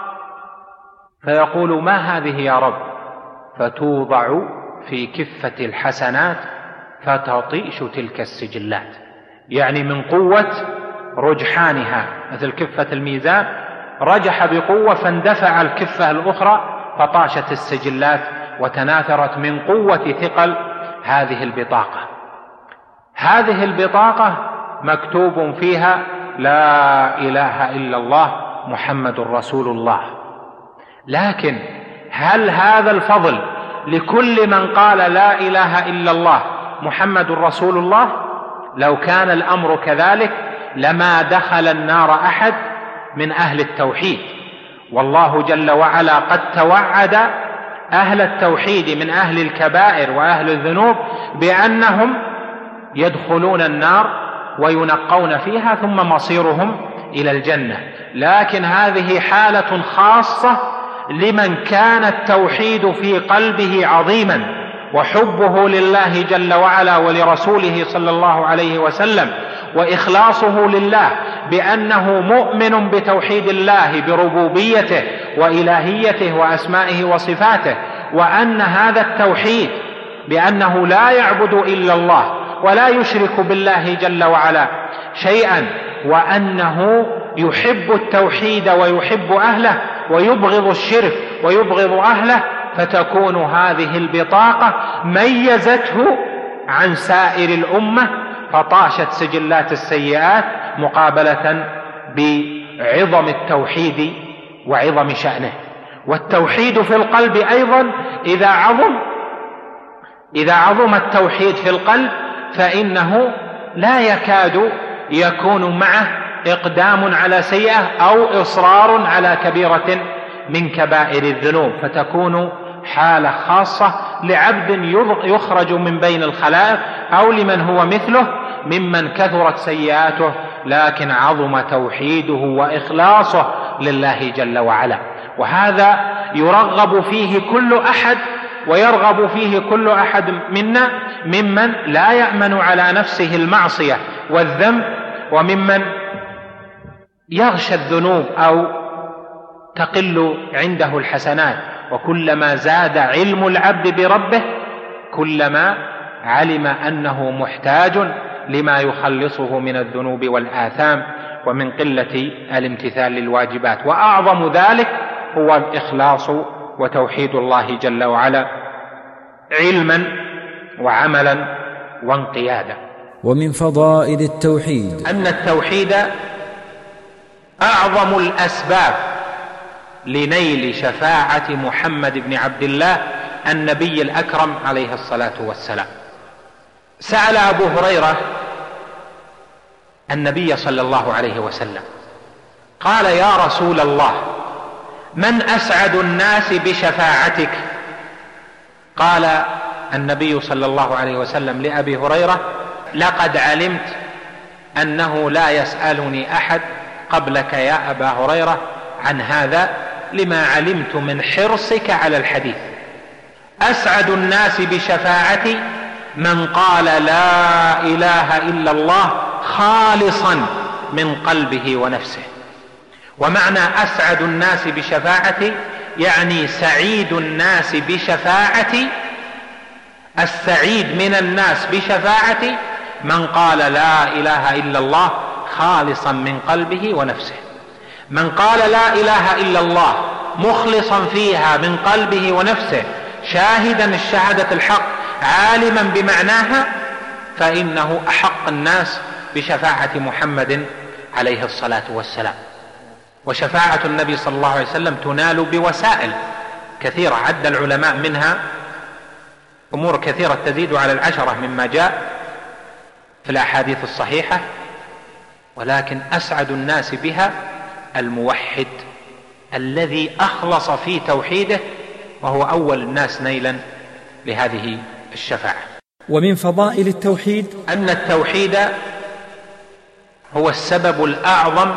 فيقول: ما هذه يا رب؟ فتوضع في كفة الحسنات فتطيش تلك السجلات، يعني من قوة رجحانها، مثل كفة الميزان رجح بقوة فاندفع الكفة الأخرى فطاشت السجلات وتناثرت من قوة ثقل هذه البطاقة. هذه البطاقة مكتوب فيها: لا إله إلا الله محمد رسول الله. لكن هل هذا الفضل لكل من قال لا إله إلا الله محمد رسول الله. لو كان الأمر كذلك لما دخل النار أحد من أهل التوحيد، والله جل وعلا قد توعد أهل التوحيد من أهل الكبائر وأهل الذنوب بأنهم يدخلون النار وينقون فيها ثم مصيرهم إلى الجنة. لكن هذه حالة خاصة لمن كان التوحيد في قلبه عظيما وحبه لله جل وعلا ولرسوله صلى الله عليه وسلم وإخلاصه لله بأنه مؤمن بتوحيد الله بربوبيته وإلهيته وأسمائه وصفاته، وأن هذا التوحيد بأنه لا يعبد إلا الله ولا يشرك بالله جل وعلا شيئا، وأنه يحب التوحيد ويحب أهله ويبغض الشرك ويبغض أهله، فتكون هذه البطاقة ميزته عن سائر الأمة فطاشت سجلات السيئات مقابلة بعظم التوحيد وعظم شأنه. والتوحيد في القلب أيضا إذا عظم التوحيد في القلب فإنه لا يكاد يكون معه إقدام على سيئة أو إصرار على كبيرة من كبائر الذنوب، فتكون حالة خاصة لعبد يخرج من بين الخلائق أو لمن هو مثله ممن كثرت سيئاته لكن عظم توحيده وإخلاصه لله جل وعلا. وهذا يرغب فيه كل أحد ويرغب فيه كل أحد منا، ممن لا يأمن على نفسه المعصية والذنب، وممن يغشى الذنوب أو تقل عنده الحسنات. وكلما زاد علم العبد بربه كلما علم أنه محتاج لما يخلصه من الذنوب والآثام ومن قلة الامتثال للواجبات. وأعظم ذلك هو الإخلاص وتوحيد الله جل وعلا علما وعملا وانقيادا. ومن فضائل التوحيد أن التوحيد أعظم الأسباب لنيل شفاعة محمد بن عبد الله النبي الأكرم عليه الصلاة والسلام. سأل أبو هريرة النبي صلى الله عليه وسلم قال: يا رسول الله، من أسعد الناس بشفاعتك؟ قال النبي صلى الله عليه وسلم لأبي هريرة: لقد علمت أنه لا يسألني أحد قبلك يا أبا هريرة عن هذا، لما علمت من حرصك على الحديث. أسعد الناس بشفاعتي من قال لا إله إلا الله خالصا من قلبه ونفسه. ومعنى أسعد الناس بشفاعتي يعني سعيد الناس بشفاعتي، السعيد من الناس بشفاعتي من قال لا إله إلا الله خالصا من قلبه ونفسه. من قال لا إله إلا الله مخلصا فيها من قلبه ونفسه، شاهدا الشهادة الحق، عالما بمعناها، فإنه أحق الناس بشفاعة محمد عليه الصلاة والسلام. وشفاعة النبي صلى الله عليه وسلم تنال بوسائل كثيرة عد العلماء منها أمور كثيرة تزيد على 10 مما جاء في الأحاديث الصحيحة، ولكن أسعد الناس بها الموحد الذي أخلص في توحيده، وهو أول الناس نيلا لهذه الشفاعة. ومن فضائل التوحيد أن التوحيد هو السبب الأعظم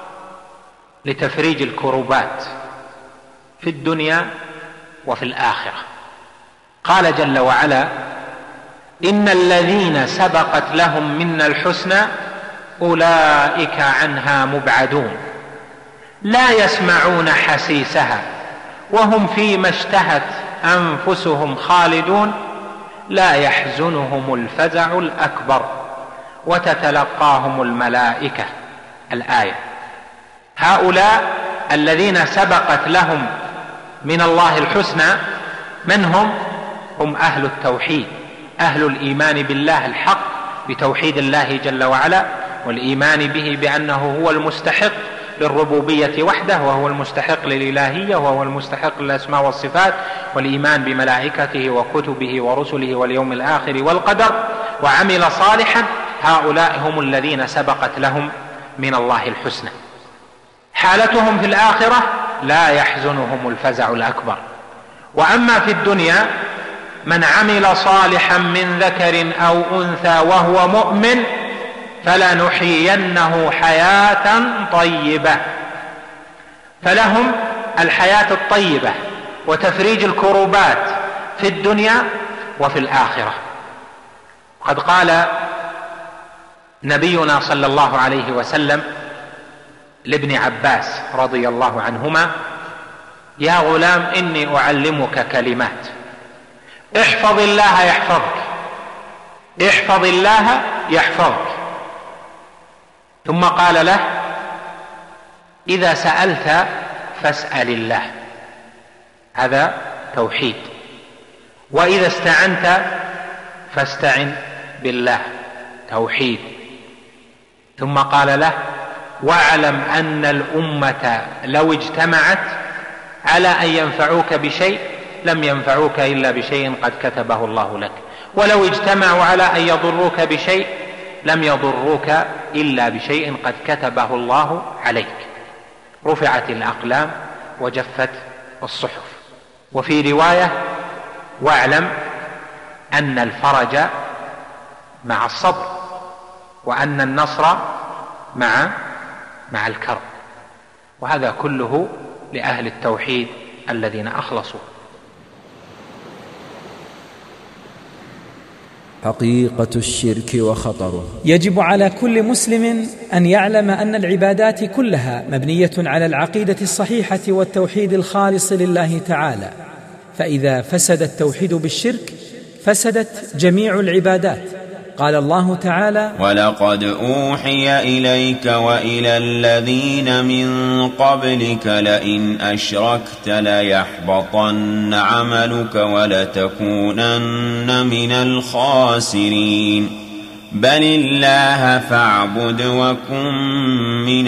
لتفريج الكروبات في الدنيا وفي الآخرة. قال جل وعلا: إن الذين سبقت لهم منا الحسنى أولئك عنها مبعدون لا يسمعون حسيسها وهم فيما اشتهت أنفسهم خالدون لا يحزنهم الفزع الأكبر وتتلقاهم الملائكة. الآية. هؤلاء الذين سبقت لهم من الله الحسنى من هم؟ هم أهل التوحيد، أهل الإيمان بالله الحق، بتوحيد الله جل وعلا، والإيمان به بأنه هو المستحق للربوبية وحده، وهو المستحق للإلهية، وهو المستحق للأسماء والصفات، والإيمان بملائكته وكتبه ورسله واليوم الآخر والقدر، وعمل صالحا، هؤلاء هم الذين سبقت لهم من الله الحسنى. حالتهم في الآخرة لا يحزنهم الفزع الأكبر. وأما في الدنيا من عمل صالحا من ذكر أو أنثى وهو مؤمن فلنحيينه حياة طيبة، فلهم الحياة الطيبة وتفريج الكروبات في الدنيا وفي الآخرة. قد قال نبينا صلى الله عليه وسلم لابن عباس رضي الله عنهما: يا غلام إني أعلمك كلمات، احفظ الله يحفظك، احفظ الله يحفظك. ثم قال له: إذا سألت فاسأل الله، هذا توحيد. وإذا استعنت فاستعن بالله، توحيد. ثم قال له: واعلم أن الأمة لو اجتمعت على أن ينفعوك بشيء لم ينفعوك إلا بشيء قد كتبه الله لك، ولو اجتمعوا على أن يضروك بشيء لم يضروك إلا بشيء قد كتبه الله عليك. رفعت الأقلام وجفت الصحف. وفي رواية: واعلم أن الفرج مع الصبر، وأن النصر مع الكرب. وهذا كله لأهل التوحيد الذين أخلصوا. حقيقة الشرك وخطره. يجب على كل مسلم أن يعلم أن العبادات كلها مبنية على العقيدة الصحيحة والتوحيد الخالص لله تعالى، فإذا فسد التوحيد بالشرك فسدت جميع العبادات. قال الله تعالى: ولقد أوحي إليك وإلى الذين من قبلك لئن أشركت ليحبطن عملك ولتكونن من الخاسرين بل الله فاعبد وكن من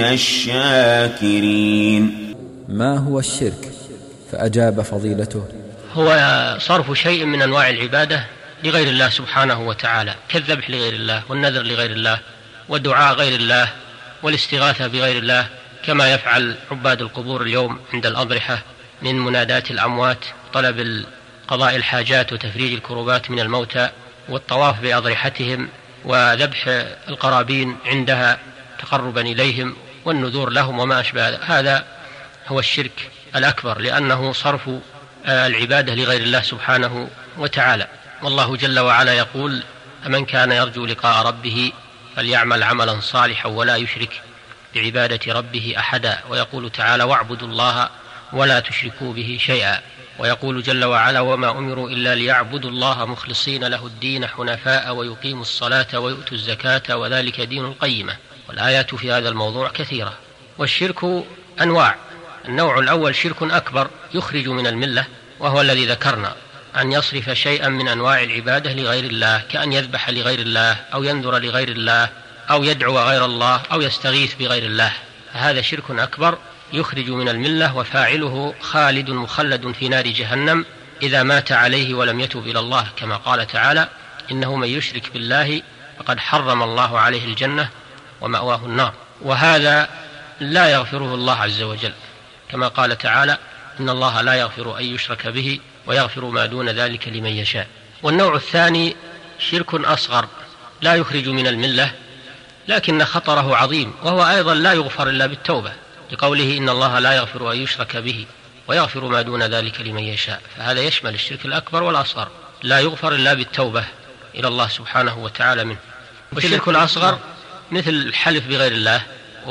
الشاكرين. ما هو الشرك؟ فأجاب فضيلته: هو صرف شيء من أنواع العبادة لغير الله سبحانه وتعالى، كالذبح لغير الله، والنذر لغير الله، والدعاء غير الله، والاستغاثة بغير الله، كما يفعل عباد القبور اليوم عند الأضرحة من منادات الأموات، طلب قضاء الحاجات وتفريج الكروبات من الموتى، والطواف بأضرحتهم، وذبح القرابين عندها تقربا إليهم، والنذور لهم وما أشبه. هذا هو الشرك الأكبر، لأنه صرف العبادة لغير الله سبحانه وتعالى. والله جل وعلا يقول: فمن كان يرجو لقاء ربه فليعمل عملا صالحا ولا يشرك بعبادة ربه أحدا. ويقول تعالى: واعبدوا الله ولا تشركوا به شيئا. ويقول جل وعلا: وما أمروا إلا ليعبدوا الله مخلصين له الدين حنفاء ويقيموا الصلاة ويؤتوا الزكاة وذلك دين القيمة. والآيات في هذا الموضوع كثيرة. والشرك أنواع. النوع الأول شرك أكبر يخرج من الملة، وهو الذي ذكرنا، أن يصرف شيئا من أنواع العبادة لغير الله، كأن يذبح لغير الله، أو ينذر لغير الله، أو يدعو غير الله، أو يستغيث بغير الله. فهذا شرك أكبر يخرج من الملة، وفاعله خالد مخلد في نار جهنم إذا مات عليه ولم يتب إلى الله، كما قال تعالى: إنه من يشرك بالله فقد حرم الله عليه الجنة ومأواه النار. وهذا لا يغفره الله عز وجل، كما قال تعالى: إن الله لا يغفر أن يشرك به ويغفر ما دون ذلك لمن يشاء. والنوع الثاني شرك أصغر لا يخرج من الملة، لكن خطره عظيم، وهو أيضا لا يغفر إلا بالتوبة، لقوله: إن الله لا يغفر أن يشرك به ويغفر ما دون ذلك لمن يشاء. فهذا يشمل الشرك الأكبر والأصغر، لا يغفر إلا بالتوبة إلى الله سبحانه وتعالى منه. والشرك الأصغر مثل الحلف بغير الله،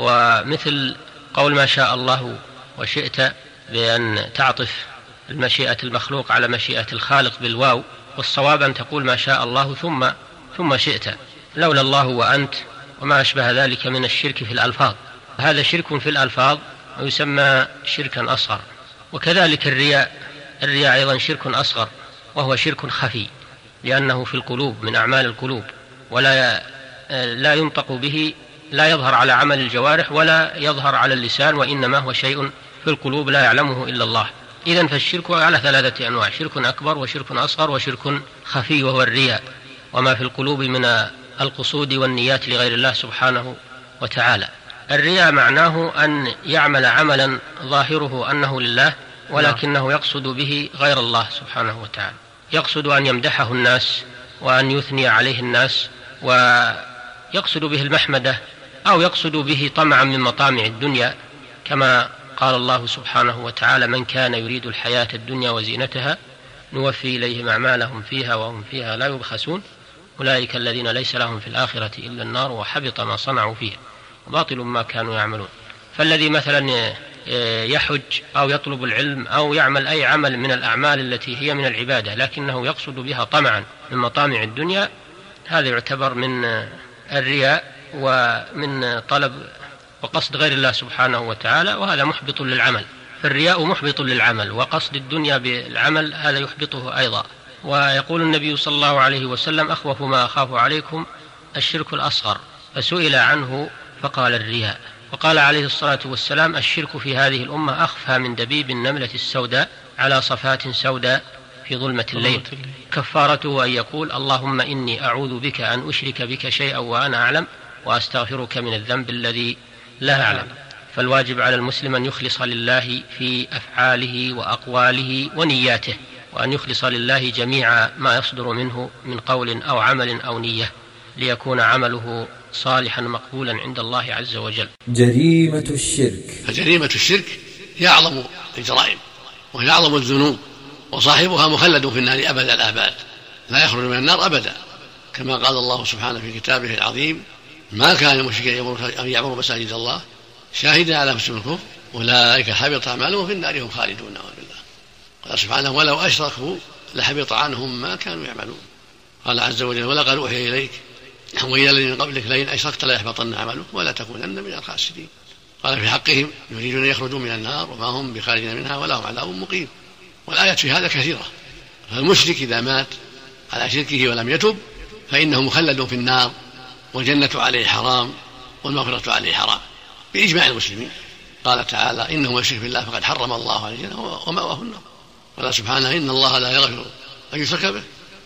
ومثل قول ما شاء الله وشئت، بأن تعطف المشيئة المخلوق على مشيئة الخالق بالواو، والصواب أن تقول ما شاء الله ثم شئت، لولا الله وأنت، وما أشبه ذلك من الشرك في الألفاظ. هذا شرك في الألفاظ ويسمى شركا أصغر. وكذلك الرياء أيضا شرك أصغر، وهو شرك خفي، لأنه في القلوب من أعمال القلوب، ولا ينطق به لا يظهر على عمل الجوارح ولا يظهر على اللسان، وإنما هو شيء في القلوب لا يعلمه إلا الله. إذن فالشرك على 3 أنواع: شرك أكبر وشرك أصغر وشرك خفي وهو الرياء، وما في القلوب من القصود والنيات لغير الله سبحانه وتعالى. الرياء معناه أن يعمل عملا ظاهره أنه لله ولكنه يقصد به غير الله سبحانه وتعالى، يقصد أن يمدحه الناس وأن يثني عليه الناس، ويقصد به المحمدة، أو يقصد به طمعا من مطامع الدنيا، كما قال الله سبحانه وتعالى: من كان يريد الحياة الدنيا وزينتها نوفي إليهم أعمالهم فيها وهم فيها لا يبخسون أولئك الذين ليس لهم في الآخرة إلا النار وحبط ما صنعوا فيها وباطل ما كانوا يعملون. فالذي مثلا يحج أو يطلب العلم أو يعمل أي عمل من الأعمال التي هي من العبادة لكنه يقصد بها طمعا من مطامع الدنيا، هذا يعتبر من الرياء ومن طلب وقصد غير الله سبحانه وتعالى، وهذا محبط للعمل. فالرياء محبط للعمل، وقصد الدنيا بالعمل هذا يحبطه أيضا. ويقول النبي صلى الله عليه وسلم: أخوف ما أخاف عليكم الشرك الأصغر، فسئل عنه فقال الرياء. وقال عليه الصلاة والسلام: الشرك في هذه الأمة أخفى من دبيب النملة السوداء على صفات سوداء في ظلمة الليل، كفارته أن يقول: اللهم إني أعوذ بك أن أشرك بك شيئا وأنا أعلم وأستغفرك من الذنب الذي لا أعلم. فالواجب على المسلم أن يخلص لله في أفعاله وأقواله ونياته، وأن يخلص لله جميع ما يصدر منه من قول أو عمل أو نية، ليكون عمله صالحا مقبولا عند الله عز وجل. جريمة الشرك. فجريمة الشرك هي أعظم الجرائم وهي أعظم الذنوب، وصاحبها مخلد في النار أبد الآباد، لا يخرج من النار أبدا، كما قال الله سبحانه في كتابه العظيم: ما كان المشركين أن يعمروا مساجد الله شاهدا على أنفسهم الكفر أولئك حبط أعمالهم في النار هم خالدون. بالله قال سبحانه: ولو أشركوا لحبط عنهم ما كانوا يعملون. قال عز وجل: ولقد أوحي إليك وإلى الذين من قبلك لئن أشركت ليحبطن عملك ولا تكونن من الخاسرين. قال في حقهم: يريدون أن يخرجوا من النار وما هم بخارجين منها ولهم عذاب مقيم. والآيات في هذا كثيرة. فالمشرك إذا مات على شركه ولم يتب فإنه مخلد في النار، والجنة عليه حرام والمغفرة عليه حرام بإجماع المسلمين. قال تعالى: إنه من يشرك بالله فقد حرم الله عليه الجنة ومأواه النار. قال سبحانه: إن الله لا يغفر أن يشرك به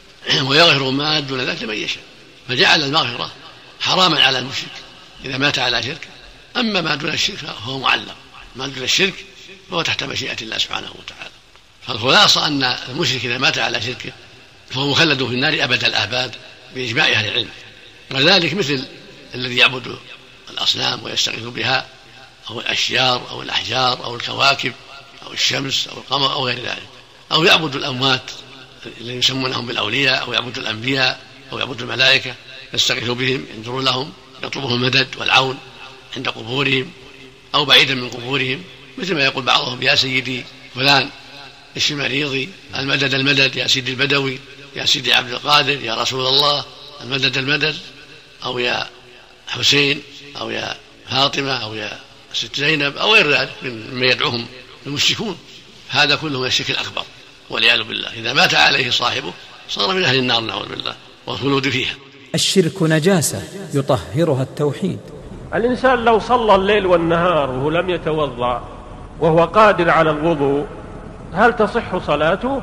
ويغفر ما دون ذلك لمن يشاء. فجعل المغفرة حراما على المشرك إذا مات على شرك، أما ما دون الشرك فهو معلم، ما دون الشرك فهو تحت مشيئة الله سبحانه وتعالى. فالخلاصة أن المشرك إذا مات على شركه فهو مخلد في النار أبد الآباد بإجماع أهل العلم. وذلك مثل الذي يعبد الأصنام ويستغيث بها، أو الأشجار أو الأحجار أو الكواكب أو الشمس أو القمر أو غير ذلك، أو يعبد الأموات الذين يسمونهم بالأولياء، أو يعبد الأنبياء أو يعبد الملائكة يستغيث بهم، ينظر لهم، يطلبهم المدد والعون عند قبورهم أو بعيدا من قبورهم، مثل ما يقول بعضهم: يا سيدي فلان الشمريضي المدد المدد، يا سيدي البدوي، يا سيدي عبد القادر، يا رسول الله المدد المدد، أو يا حسين أو يا فاطمة أو يا ست زينب أو غير ذلك مما يدعوهم المشركون. هذا كله من الشرك الأكبر والعياذ بالله. إذا مات عليه صاحبه صار من أهل النار نعوذ بالله والخلود فيها. الشرك نجاسة يطهرها التوحيد. الإنسان لو صلى الليل والنهار وهو لم يتوضأ وهو قادر على الوضوء، هل تصح صلاته؟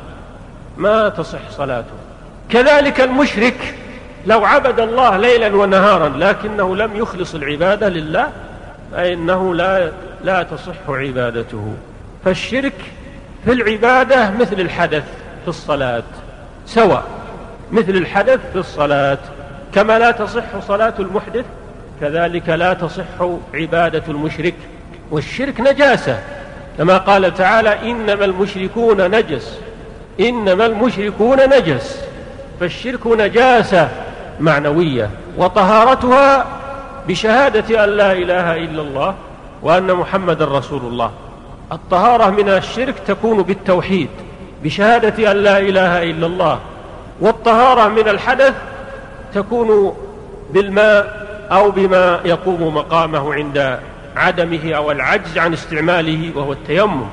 ما تصح صلاته. كذلك المشرك لو عبد الله ليلا ونهارا لكنه لم يخلص العبادة لله فإنه لا تصح عبادته. فالشرك في العبادة مثل الحدث في الصلاة، سواء مثل الحدث في الصلاة، كما لا تصح صلاة المحدث كذلك لا تصح عبادة المشرك. والشرك نجاسة، كما قال تعالى: إنما المشركون نجس، إنما المشركون نجس. فالشرك نجاسة معنوية، وطهارتها بشهادة أن لا إله إلا الله وأن محمد رسول الله. الطهارة من الشرك تكون بالتوحيد بشهادة أن لا إله إلا الله، والطهارة من الحدث تكون بالماء أو بما يقوم مقامه عند عدمه أو العجز عن استعماله وهو التيمم.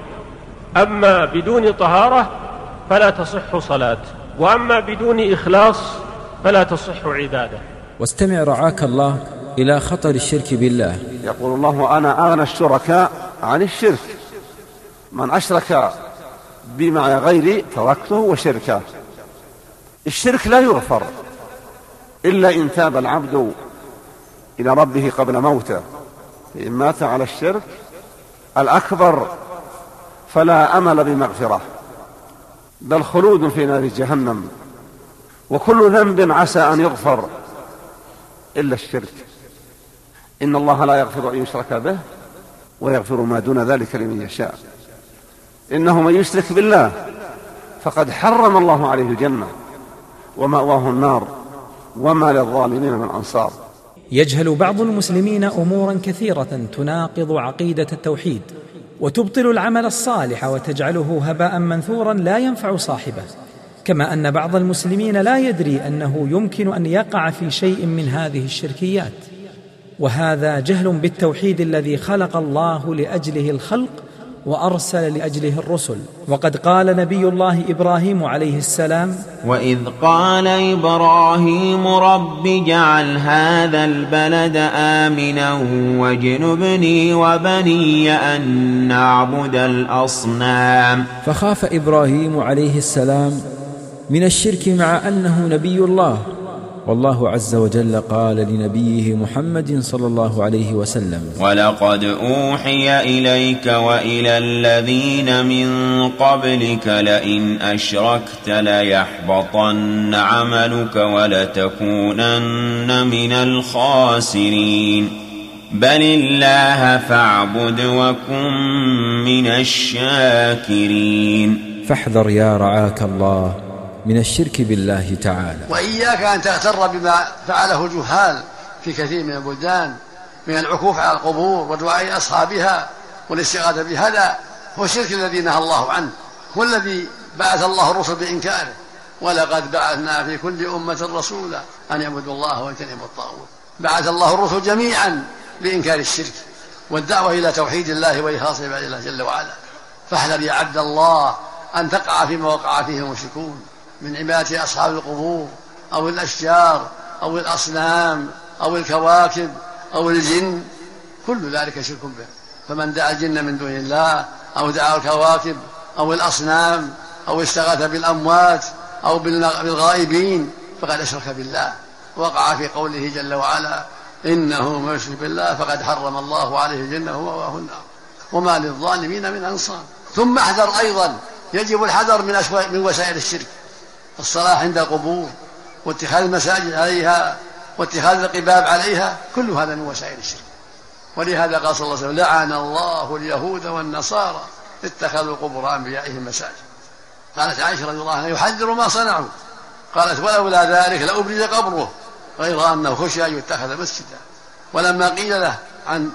أما بدون طهارة فلا تصح صلاة، وأما بدون إخلاص فلا تصح عبادة. واستمع رعاك الله إلى خطر الشرك بالله. يقول الله: أنا أغنى الشركاء عن الشرك، من أشرك بي مع غيري تركته وشركه. الشرك لا يغفر إلا إن تاب العبد إلى ربه قبل موته، فإن مات على الشرك الأكبر فلا أمل بمغفرة، بل خلود في نار جهنم. وكل ذنب عسى أن يغفر إلا الشرك، إن الله لا يغفر أن يشرك به ويغفر ما دون ذلك لمن يشاء. إنه من يشرك بالله فقد حرم الله عليه الجنة ومأواه النار وما للظالمين من أنصار. يجهل بعض المسلمين أمورا كثيرة تناقض عقيدة التوحيد وتبطل العمل الصالح وتجعله هباء منثورا لا ينفع صاحبه، كما أن بعض المسلمين لا يدري أنه يمكن أن يقع في شيء من هذه الشركيات، وهذا جهل بالتوحيد الذي خلق الله لأجله الخلق وأرسل لأجله الرسل. وقد قال نبي الله إبراهيم عليه السلام: وإذ قال إبراهيم رب اجعل هذا البلد آمنا واجنبني وبني أن نعبد الأصنام. فخاف إبراهيم عليه السلام من الشرك مع أنه نبي الله، والله عز وجل قال لنبيه محمد صلى الله عليه وسلم: ولقد أوحي إليك وإلى الذين من قبلك لئن أشركت ليحبطن عملك ولتكونن من الخاسرين بل الله فاعبد وكن من الشاكرين. فاحذر يا رعاك الله من الشرك بالله تعالى. وإياك أن تغتر بما فعله الجهال في كثير من البلدان من العكوف على القبور ودعاء أصحابها والاستغاثة بهذا هو الشرك الذي نهى الله عنه، هو الذي بعث الله الرسل بإنكاره. ولقد بعثنا في كل أمة رسولا أن يعبدوا الله واجتنبوا الطاغوت. بعث الله الرسل جميعا بإنكار الشرك والدعوة إلى توحيد الله وإخلاص عباد الله جل وعلا. فاحذر يا عبد الله أن تقع فيما وقع فيه المشركون من عبادة أصحاب القبور أو الأشجار أو الأصنام أو الكواكب أو الجن، كل ذلك شرك به. فمن دعا الجن من دون الله أو دعا الكواكب أو الأصنام أو استغاث بالأموات أو بالغائبين فقد أشرك بالله، وقع في قوله جل وعلا: إنه من يشرك بالله فقد حرم الله عليه الجنة ومأواه النار وما للظالمين من أنصار. ثم احذر أيضا، يجب الحذر من وسائل الشرك، الصلاة عند القبور واتخاذ المساجد عليها واتخاذ القباب عليها، كل هذا من وسائل الشرك. ولهذا قال صلى الله عليه وسلم: لعن الله اليهود والنصارى اتخذوا قبور أنبيائهم مساجد. قالت عائشة رضي الله عنها: يحذر ما صنعوا. قالت: ولولا ذلك لأبرز قبره، غير أنه خشي أن يتخذ مسجدا. ولما قيل له عن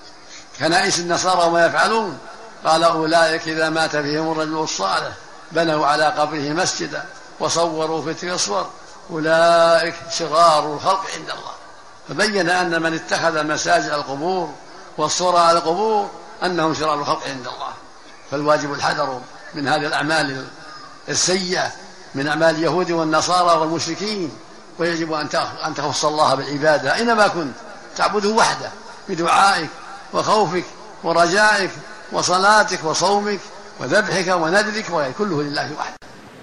كنائس النصارى وما يفعلون قال: أولئك إذا مات فيهم الرجل الصالح بنوا على قبره مسجدا وصوروا في تلك الصور أولئك شرار الخلق عند الله. فبين أن من اتخذ مساجد القبور والصور على القبور أنهم شرار الخلق عند الله. فالواجب الحذر من هذه الأعمال السيئة من أعمال اليهود والنصارى والمشركين، ويجب أن تخص الله بالعبادة أينما كنت، تعبده وحده بدعائك وخوفك ورجائك وصلاتك وصومك وذبحك ونذرك، وكله لله وحده.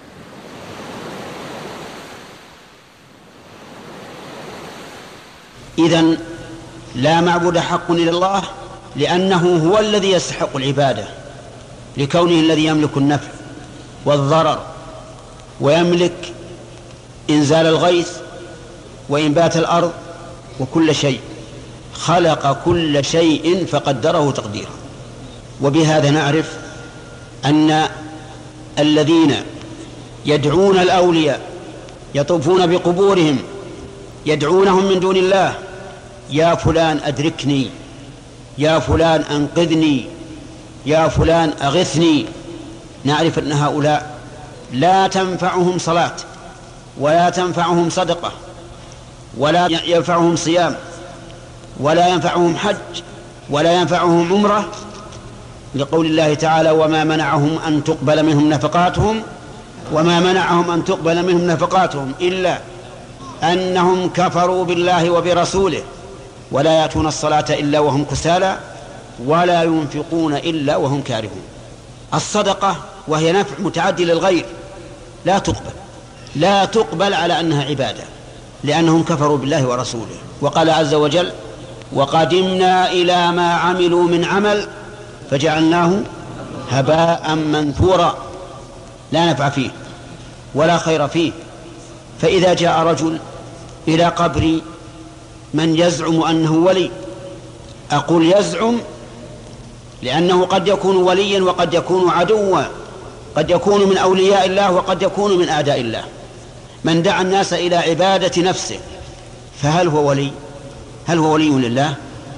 إذن لا معبود حق إلا الله، لأنه هو الذي يستحق العبادة، لكونه الذي يملك النفع والضرر ويملك إنزال الغيث وإنبات الأرض وكل شيء، خلق كل شيء فقدره تقديرا. وبهذا نعرف أن الذين يدعون الأولياء يطوفون بقبورهم يدعونهم من دون الله: يا فلان أدركني، يا فلان أنقذني، يا فلان أغثني. نعرف أن هؤلاء لا تنفعهم صلاة ولا تنفعهم صدقة ولا ينفعهم صيام ولا ينفعهم حج ولا ينفعهم عمرة، لقول الله تعالى: وما منعهم أن تقبل منهم نفقاتهم إلا أنهم كفروا بالله وبرسوله ولا يأتون الصلاة إلا وهم كسالى ولا ينفقون إلا وهم كارهون. الصدقة وهي نفع متعدي للغير لا تقبل على أنها عبادة، لأنهم كفروا بالله ورسوله. وقال عز وجل: وقدمنا إلى ما عملوا من عمل فجعلناه هباء منثورا، لا نفع فيه ولا خير فيه. فإذا جاء رجل إلى قبر من يزعم أنه ولي، أقول يزعم لأنه قد يكون وليا وقد يكون عدوا، قد يكون من أولياء الله وقد يكون من أعداء الله. من دعا الناس إلى عبادة نفسه فهل هو ولي؟ هل هو ولي لله؟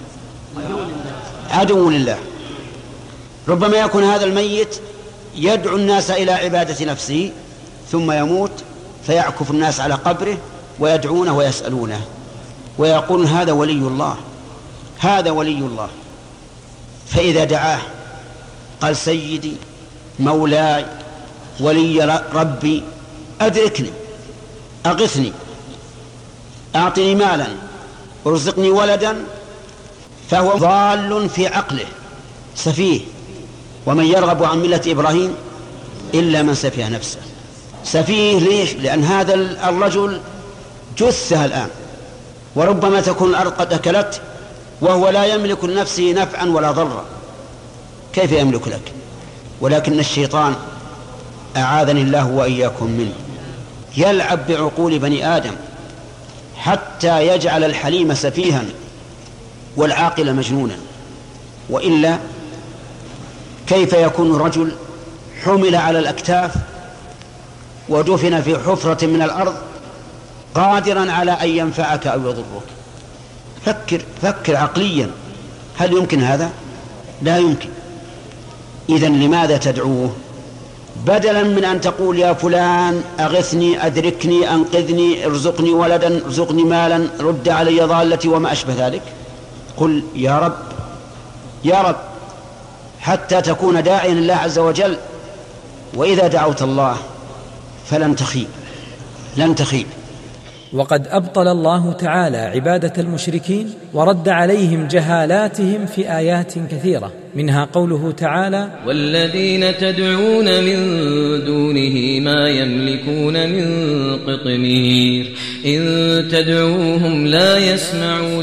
عدو لله. ربما يكون هذا الميت يدعو الناس إلى عبادة نفسه ثم يموت فيعكف الناس على قبره ويدعونه ويسألونه ويقولون هذا ولي الله، هذا ولي الله. فإذا دعاه قال: سيدي مولاي ولي ربي أدركني، أغثني، أعطني مالا، ارزقني ولدا، فهو ضال في عقله سفيه. ومن يرغب عن ملة إبراهيم إلا من سفيه نفسه. سفيه ليش؟ لأن هذا الرجل جثها الآن، وربما تكون الأرض قد أكلت وهو لا يملك لنفسه نفعا ولا ضرا، كيف يملك لك؟ ولكن الشيطان أعاذني الله وإياكم منه يلعب بعقول بني آدم حتى يجعل الحليم سفيها والعاقل مجنونا. وإلا كيف يكون رجل حمل على الأكتاف ودفن في حفرة من الأرض قادرا على أن ينفعك أو يضرك؟ فكر عقليا، هل يمكن هذا؟ لا يمكن. إذن لماذا تدعوه بدلا من أن تقول يا فلان أغثني، أدركني، أنقذني، ارزقني ولدا، ارزقني مالا، رد علي ضالتي وما أشبه ذلك؟ قل يا رب يا رب، حتى تكون داعيا لله عز وجل. وإذا دعوت الله فلن تخيب. وقد أبطل الله تعالى عبادة المشركين ورد عليهم جهالاتهم في آيات كثيرة، منها قوله تعالى: والذين تدعون من دونه ما يملكون من قطمير إن تدعوهم لا يسمعوا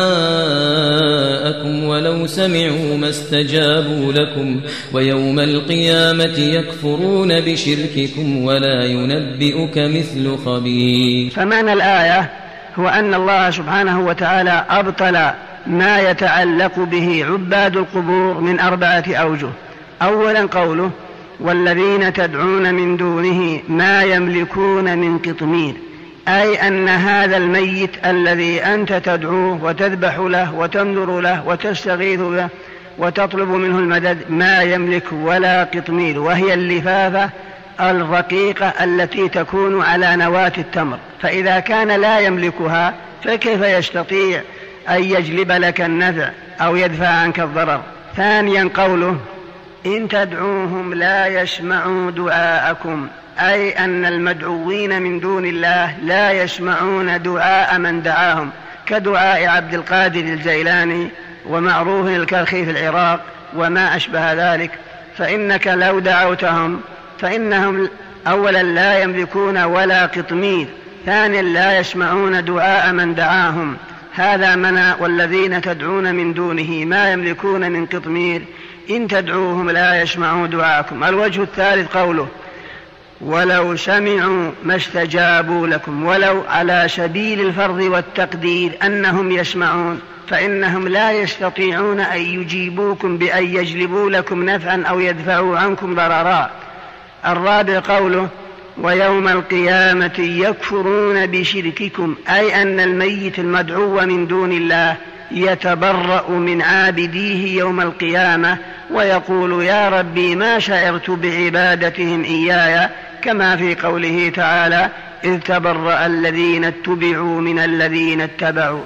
دعاءكم ولو سمعوا ما استجابوا لكم ويوم القيامة يكفرون بشرككم ولا ينبئك مثل خبير. فمعنى الآية هو أن الله سبحانه وتعالى أبطل ما يتعلق به عباد القبور من 4 أوجه. أولا قوله: والذين تدعون من دونه ما يملكون من قطمير، أي أن هذا الميت الذي أنت تدعوه وتذبح له وتنذر له وتستغيث به وتطلب منه المدد ما يملك ولا قطمير، وهي اللفافة الرقيقة التي تكون على نواة التمر، فإذا كان لا يملكها فكيف يستطيع أن يجلب لك النفع أو يدفع عنك الضرر؟ ثانيا قوله: إن تدعوهم لا يسمعوا دعاءكم، أي أن المدعوين من دون الله لا يسمعون دعاء من دعاهم، كدعاء عبد القادر الجيلاني ومعروف الكرخي في العراق وما أشبه ذلك. فإنك لو دعوتهم فإنهم أولا لا يملكون ولا قطمير، ثانيا لا يسمعون دعاء من دعاهم. هذا منع والذين تدعون من دونه ما يملكون من قطمير إن تدعوهم لا يسمعوا دعاءكم. الوجه الثالث قوله: ولو سمعوا ما استجابوا لكم، ولو على سبيل الفرض والتقدير أنهم يسمعون، فإنهم لا يستطيعون أن يجيبوكم بأن يجلبوا لكم نفعا أو يدفعوا عنكم ضررا. الرابع قوله: ويوم القيامة يكفرون بشرككم، أي أن الميت المدعو من دون الله يتبرأ من عابديه يوم القيامة ويقول: يا ربي ما شعرت بعبادتهم إياي، كما في قوله تعالى: إذ تبرأ الذين اتبعوا من الذين اتبعوا.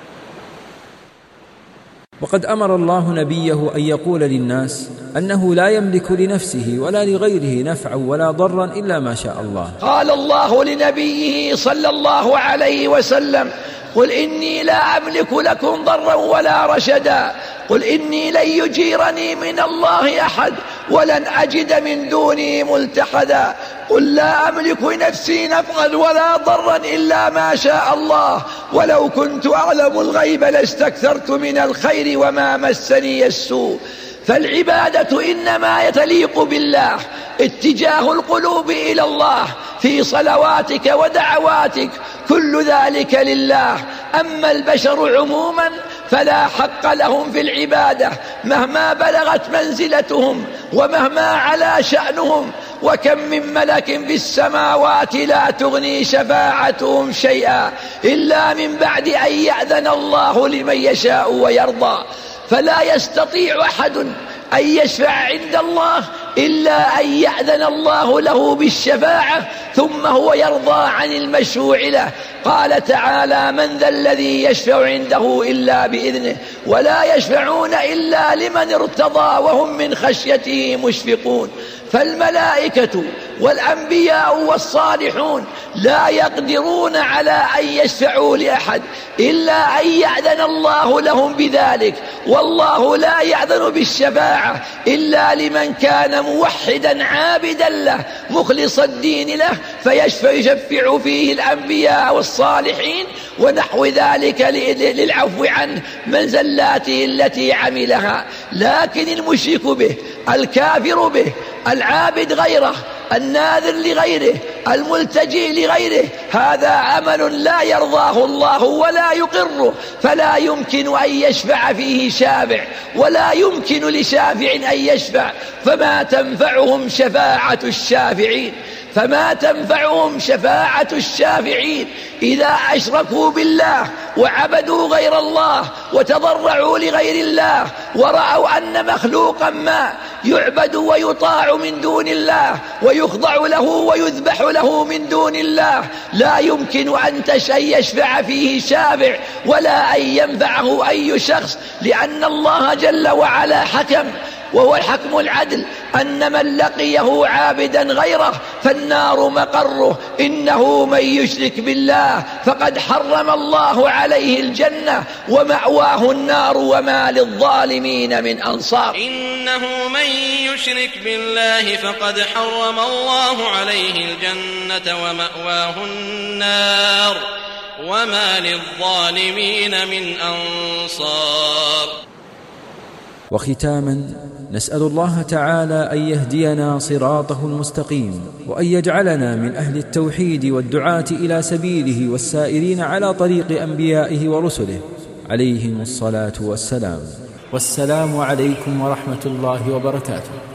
وقد أمر الله نبيه أن يقول للناس أنه لا يملك لنفسه ولا لغيره نفعا ولا ضرا إلا ما شاء الله. قال الله لنبيه صلى الله عليه وسلم: قل إني لا أملك لكم ضرا ولا رشدا قل إني لن يجيرني من الله أحد ولن أجد من دونه ملتحدا قل لا أملك لنفسي نفعا ولا ضرا إلا ما شاء الله ولو كنت أعلم الغيب لاستكثرت من الخير وما مسني السوء. فالعبادة إنما يتليق بالله، اتجاه القلوب إلى الله في صلواتك ودعواتك كل ذلك لله. أما البشر عموما فلا حق لهم في العبادة مهما بلغت منزلتهم ومهما علا شأنهم. وكم من ملك في السماوات لا تغني شفاعتهم شيئا إلا من بعد أن يأذن الله لمن يشاء ويرضى. فلا يستطيع أحد أن يشفع عند الله إلا أن يأذن الله له بالشفاعة ثم هو يرضى عن المشروع له. قال تعالى: من ذا الذي يشفع عنده إلا بإذنه ولا يشفعون إلا لمن ارتضى وهم من خشيته مشفقون. فالملائكة والأنبياء والصالحون لا يقدرون على أن يشفعوا لأحد إلا أن يأذن الله لهم بذلك، والله لا يأذن بالشفاعة إلا لمن كان موحدا عابدا له مخلص الدين له فيشفع فيه الأنبياء والصالحين ونحو ذلك للعفو عنه من زلاته التي عملها. لكن المشرك به، الكافر به، العابد غيره، الناذر لغيره، الملتجئ لغيره، هذا عمل لا يرضاه الله ولا يقره، فلا يمكن أن يشفع فيه شافع ولا يمكن لشافع أن يشفع. فما تنفعهم شفاعة الشافعين إذا أشركوا بالله وعبدوا غير الله وتضرعوا لغير الله ورأوا أن مخلوقا ما يعبد ويطاع من دون الله ويخضع له ويذبح له من دون الله، لا يمكن أن يشفع فيه شافع ولا أن ينفعه أي شخص، لأن الله جل وعلا حكم، وهو الحكم العدل، أن من لقيه عابدا غيره فالنار مقره. إنه من يشرك بالله فقد حرم الله عليه الجنة ومأواه النار وما للظالمين من أنصار. إنه من يشرك بالله فقد حرم الله عليه الجنة ومأواه النار وما للظالمين من أنصار. وختاما نسأل الله تعالى أن يهدينا صراطه المستقيم، وأن يجعلنا من أهل التوحيد والدعاة إلى سبيله والسائرين على طريق أنبيائه ورسله عليهم الصلاة والسلام. والسلام عليكم ورحمة الله وبركاته.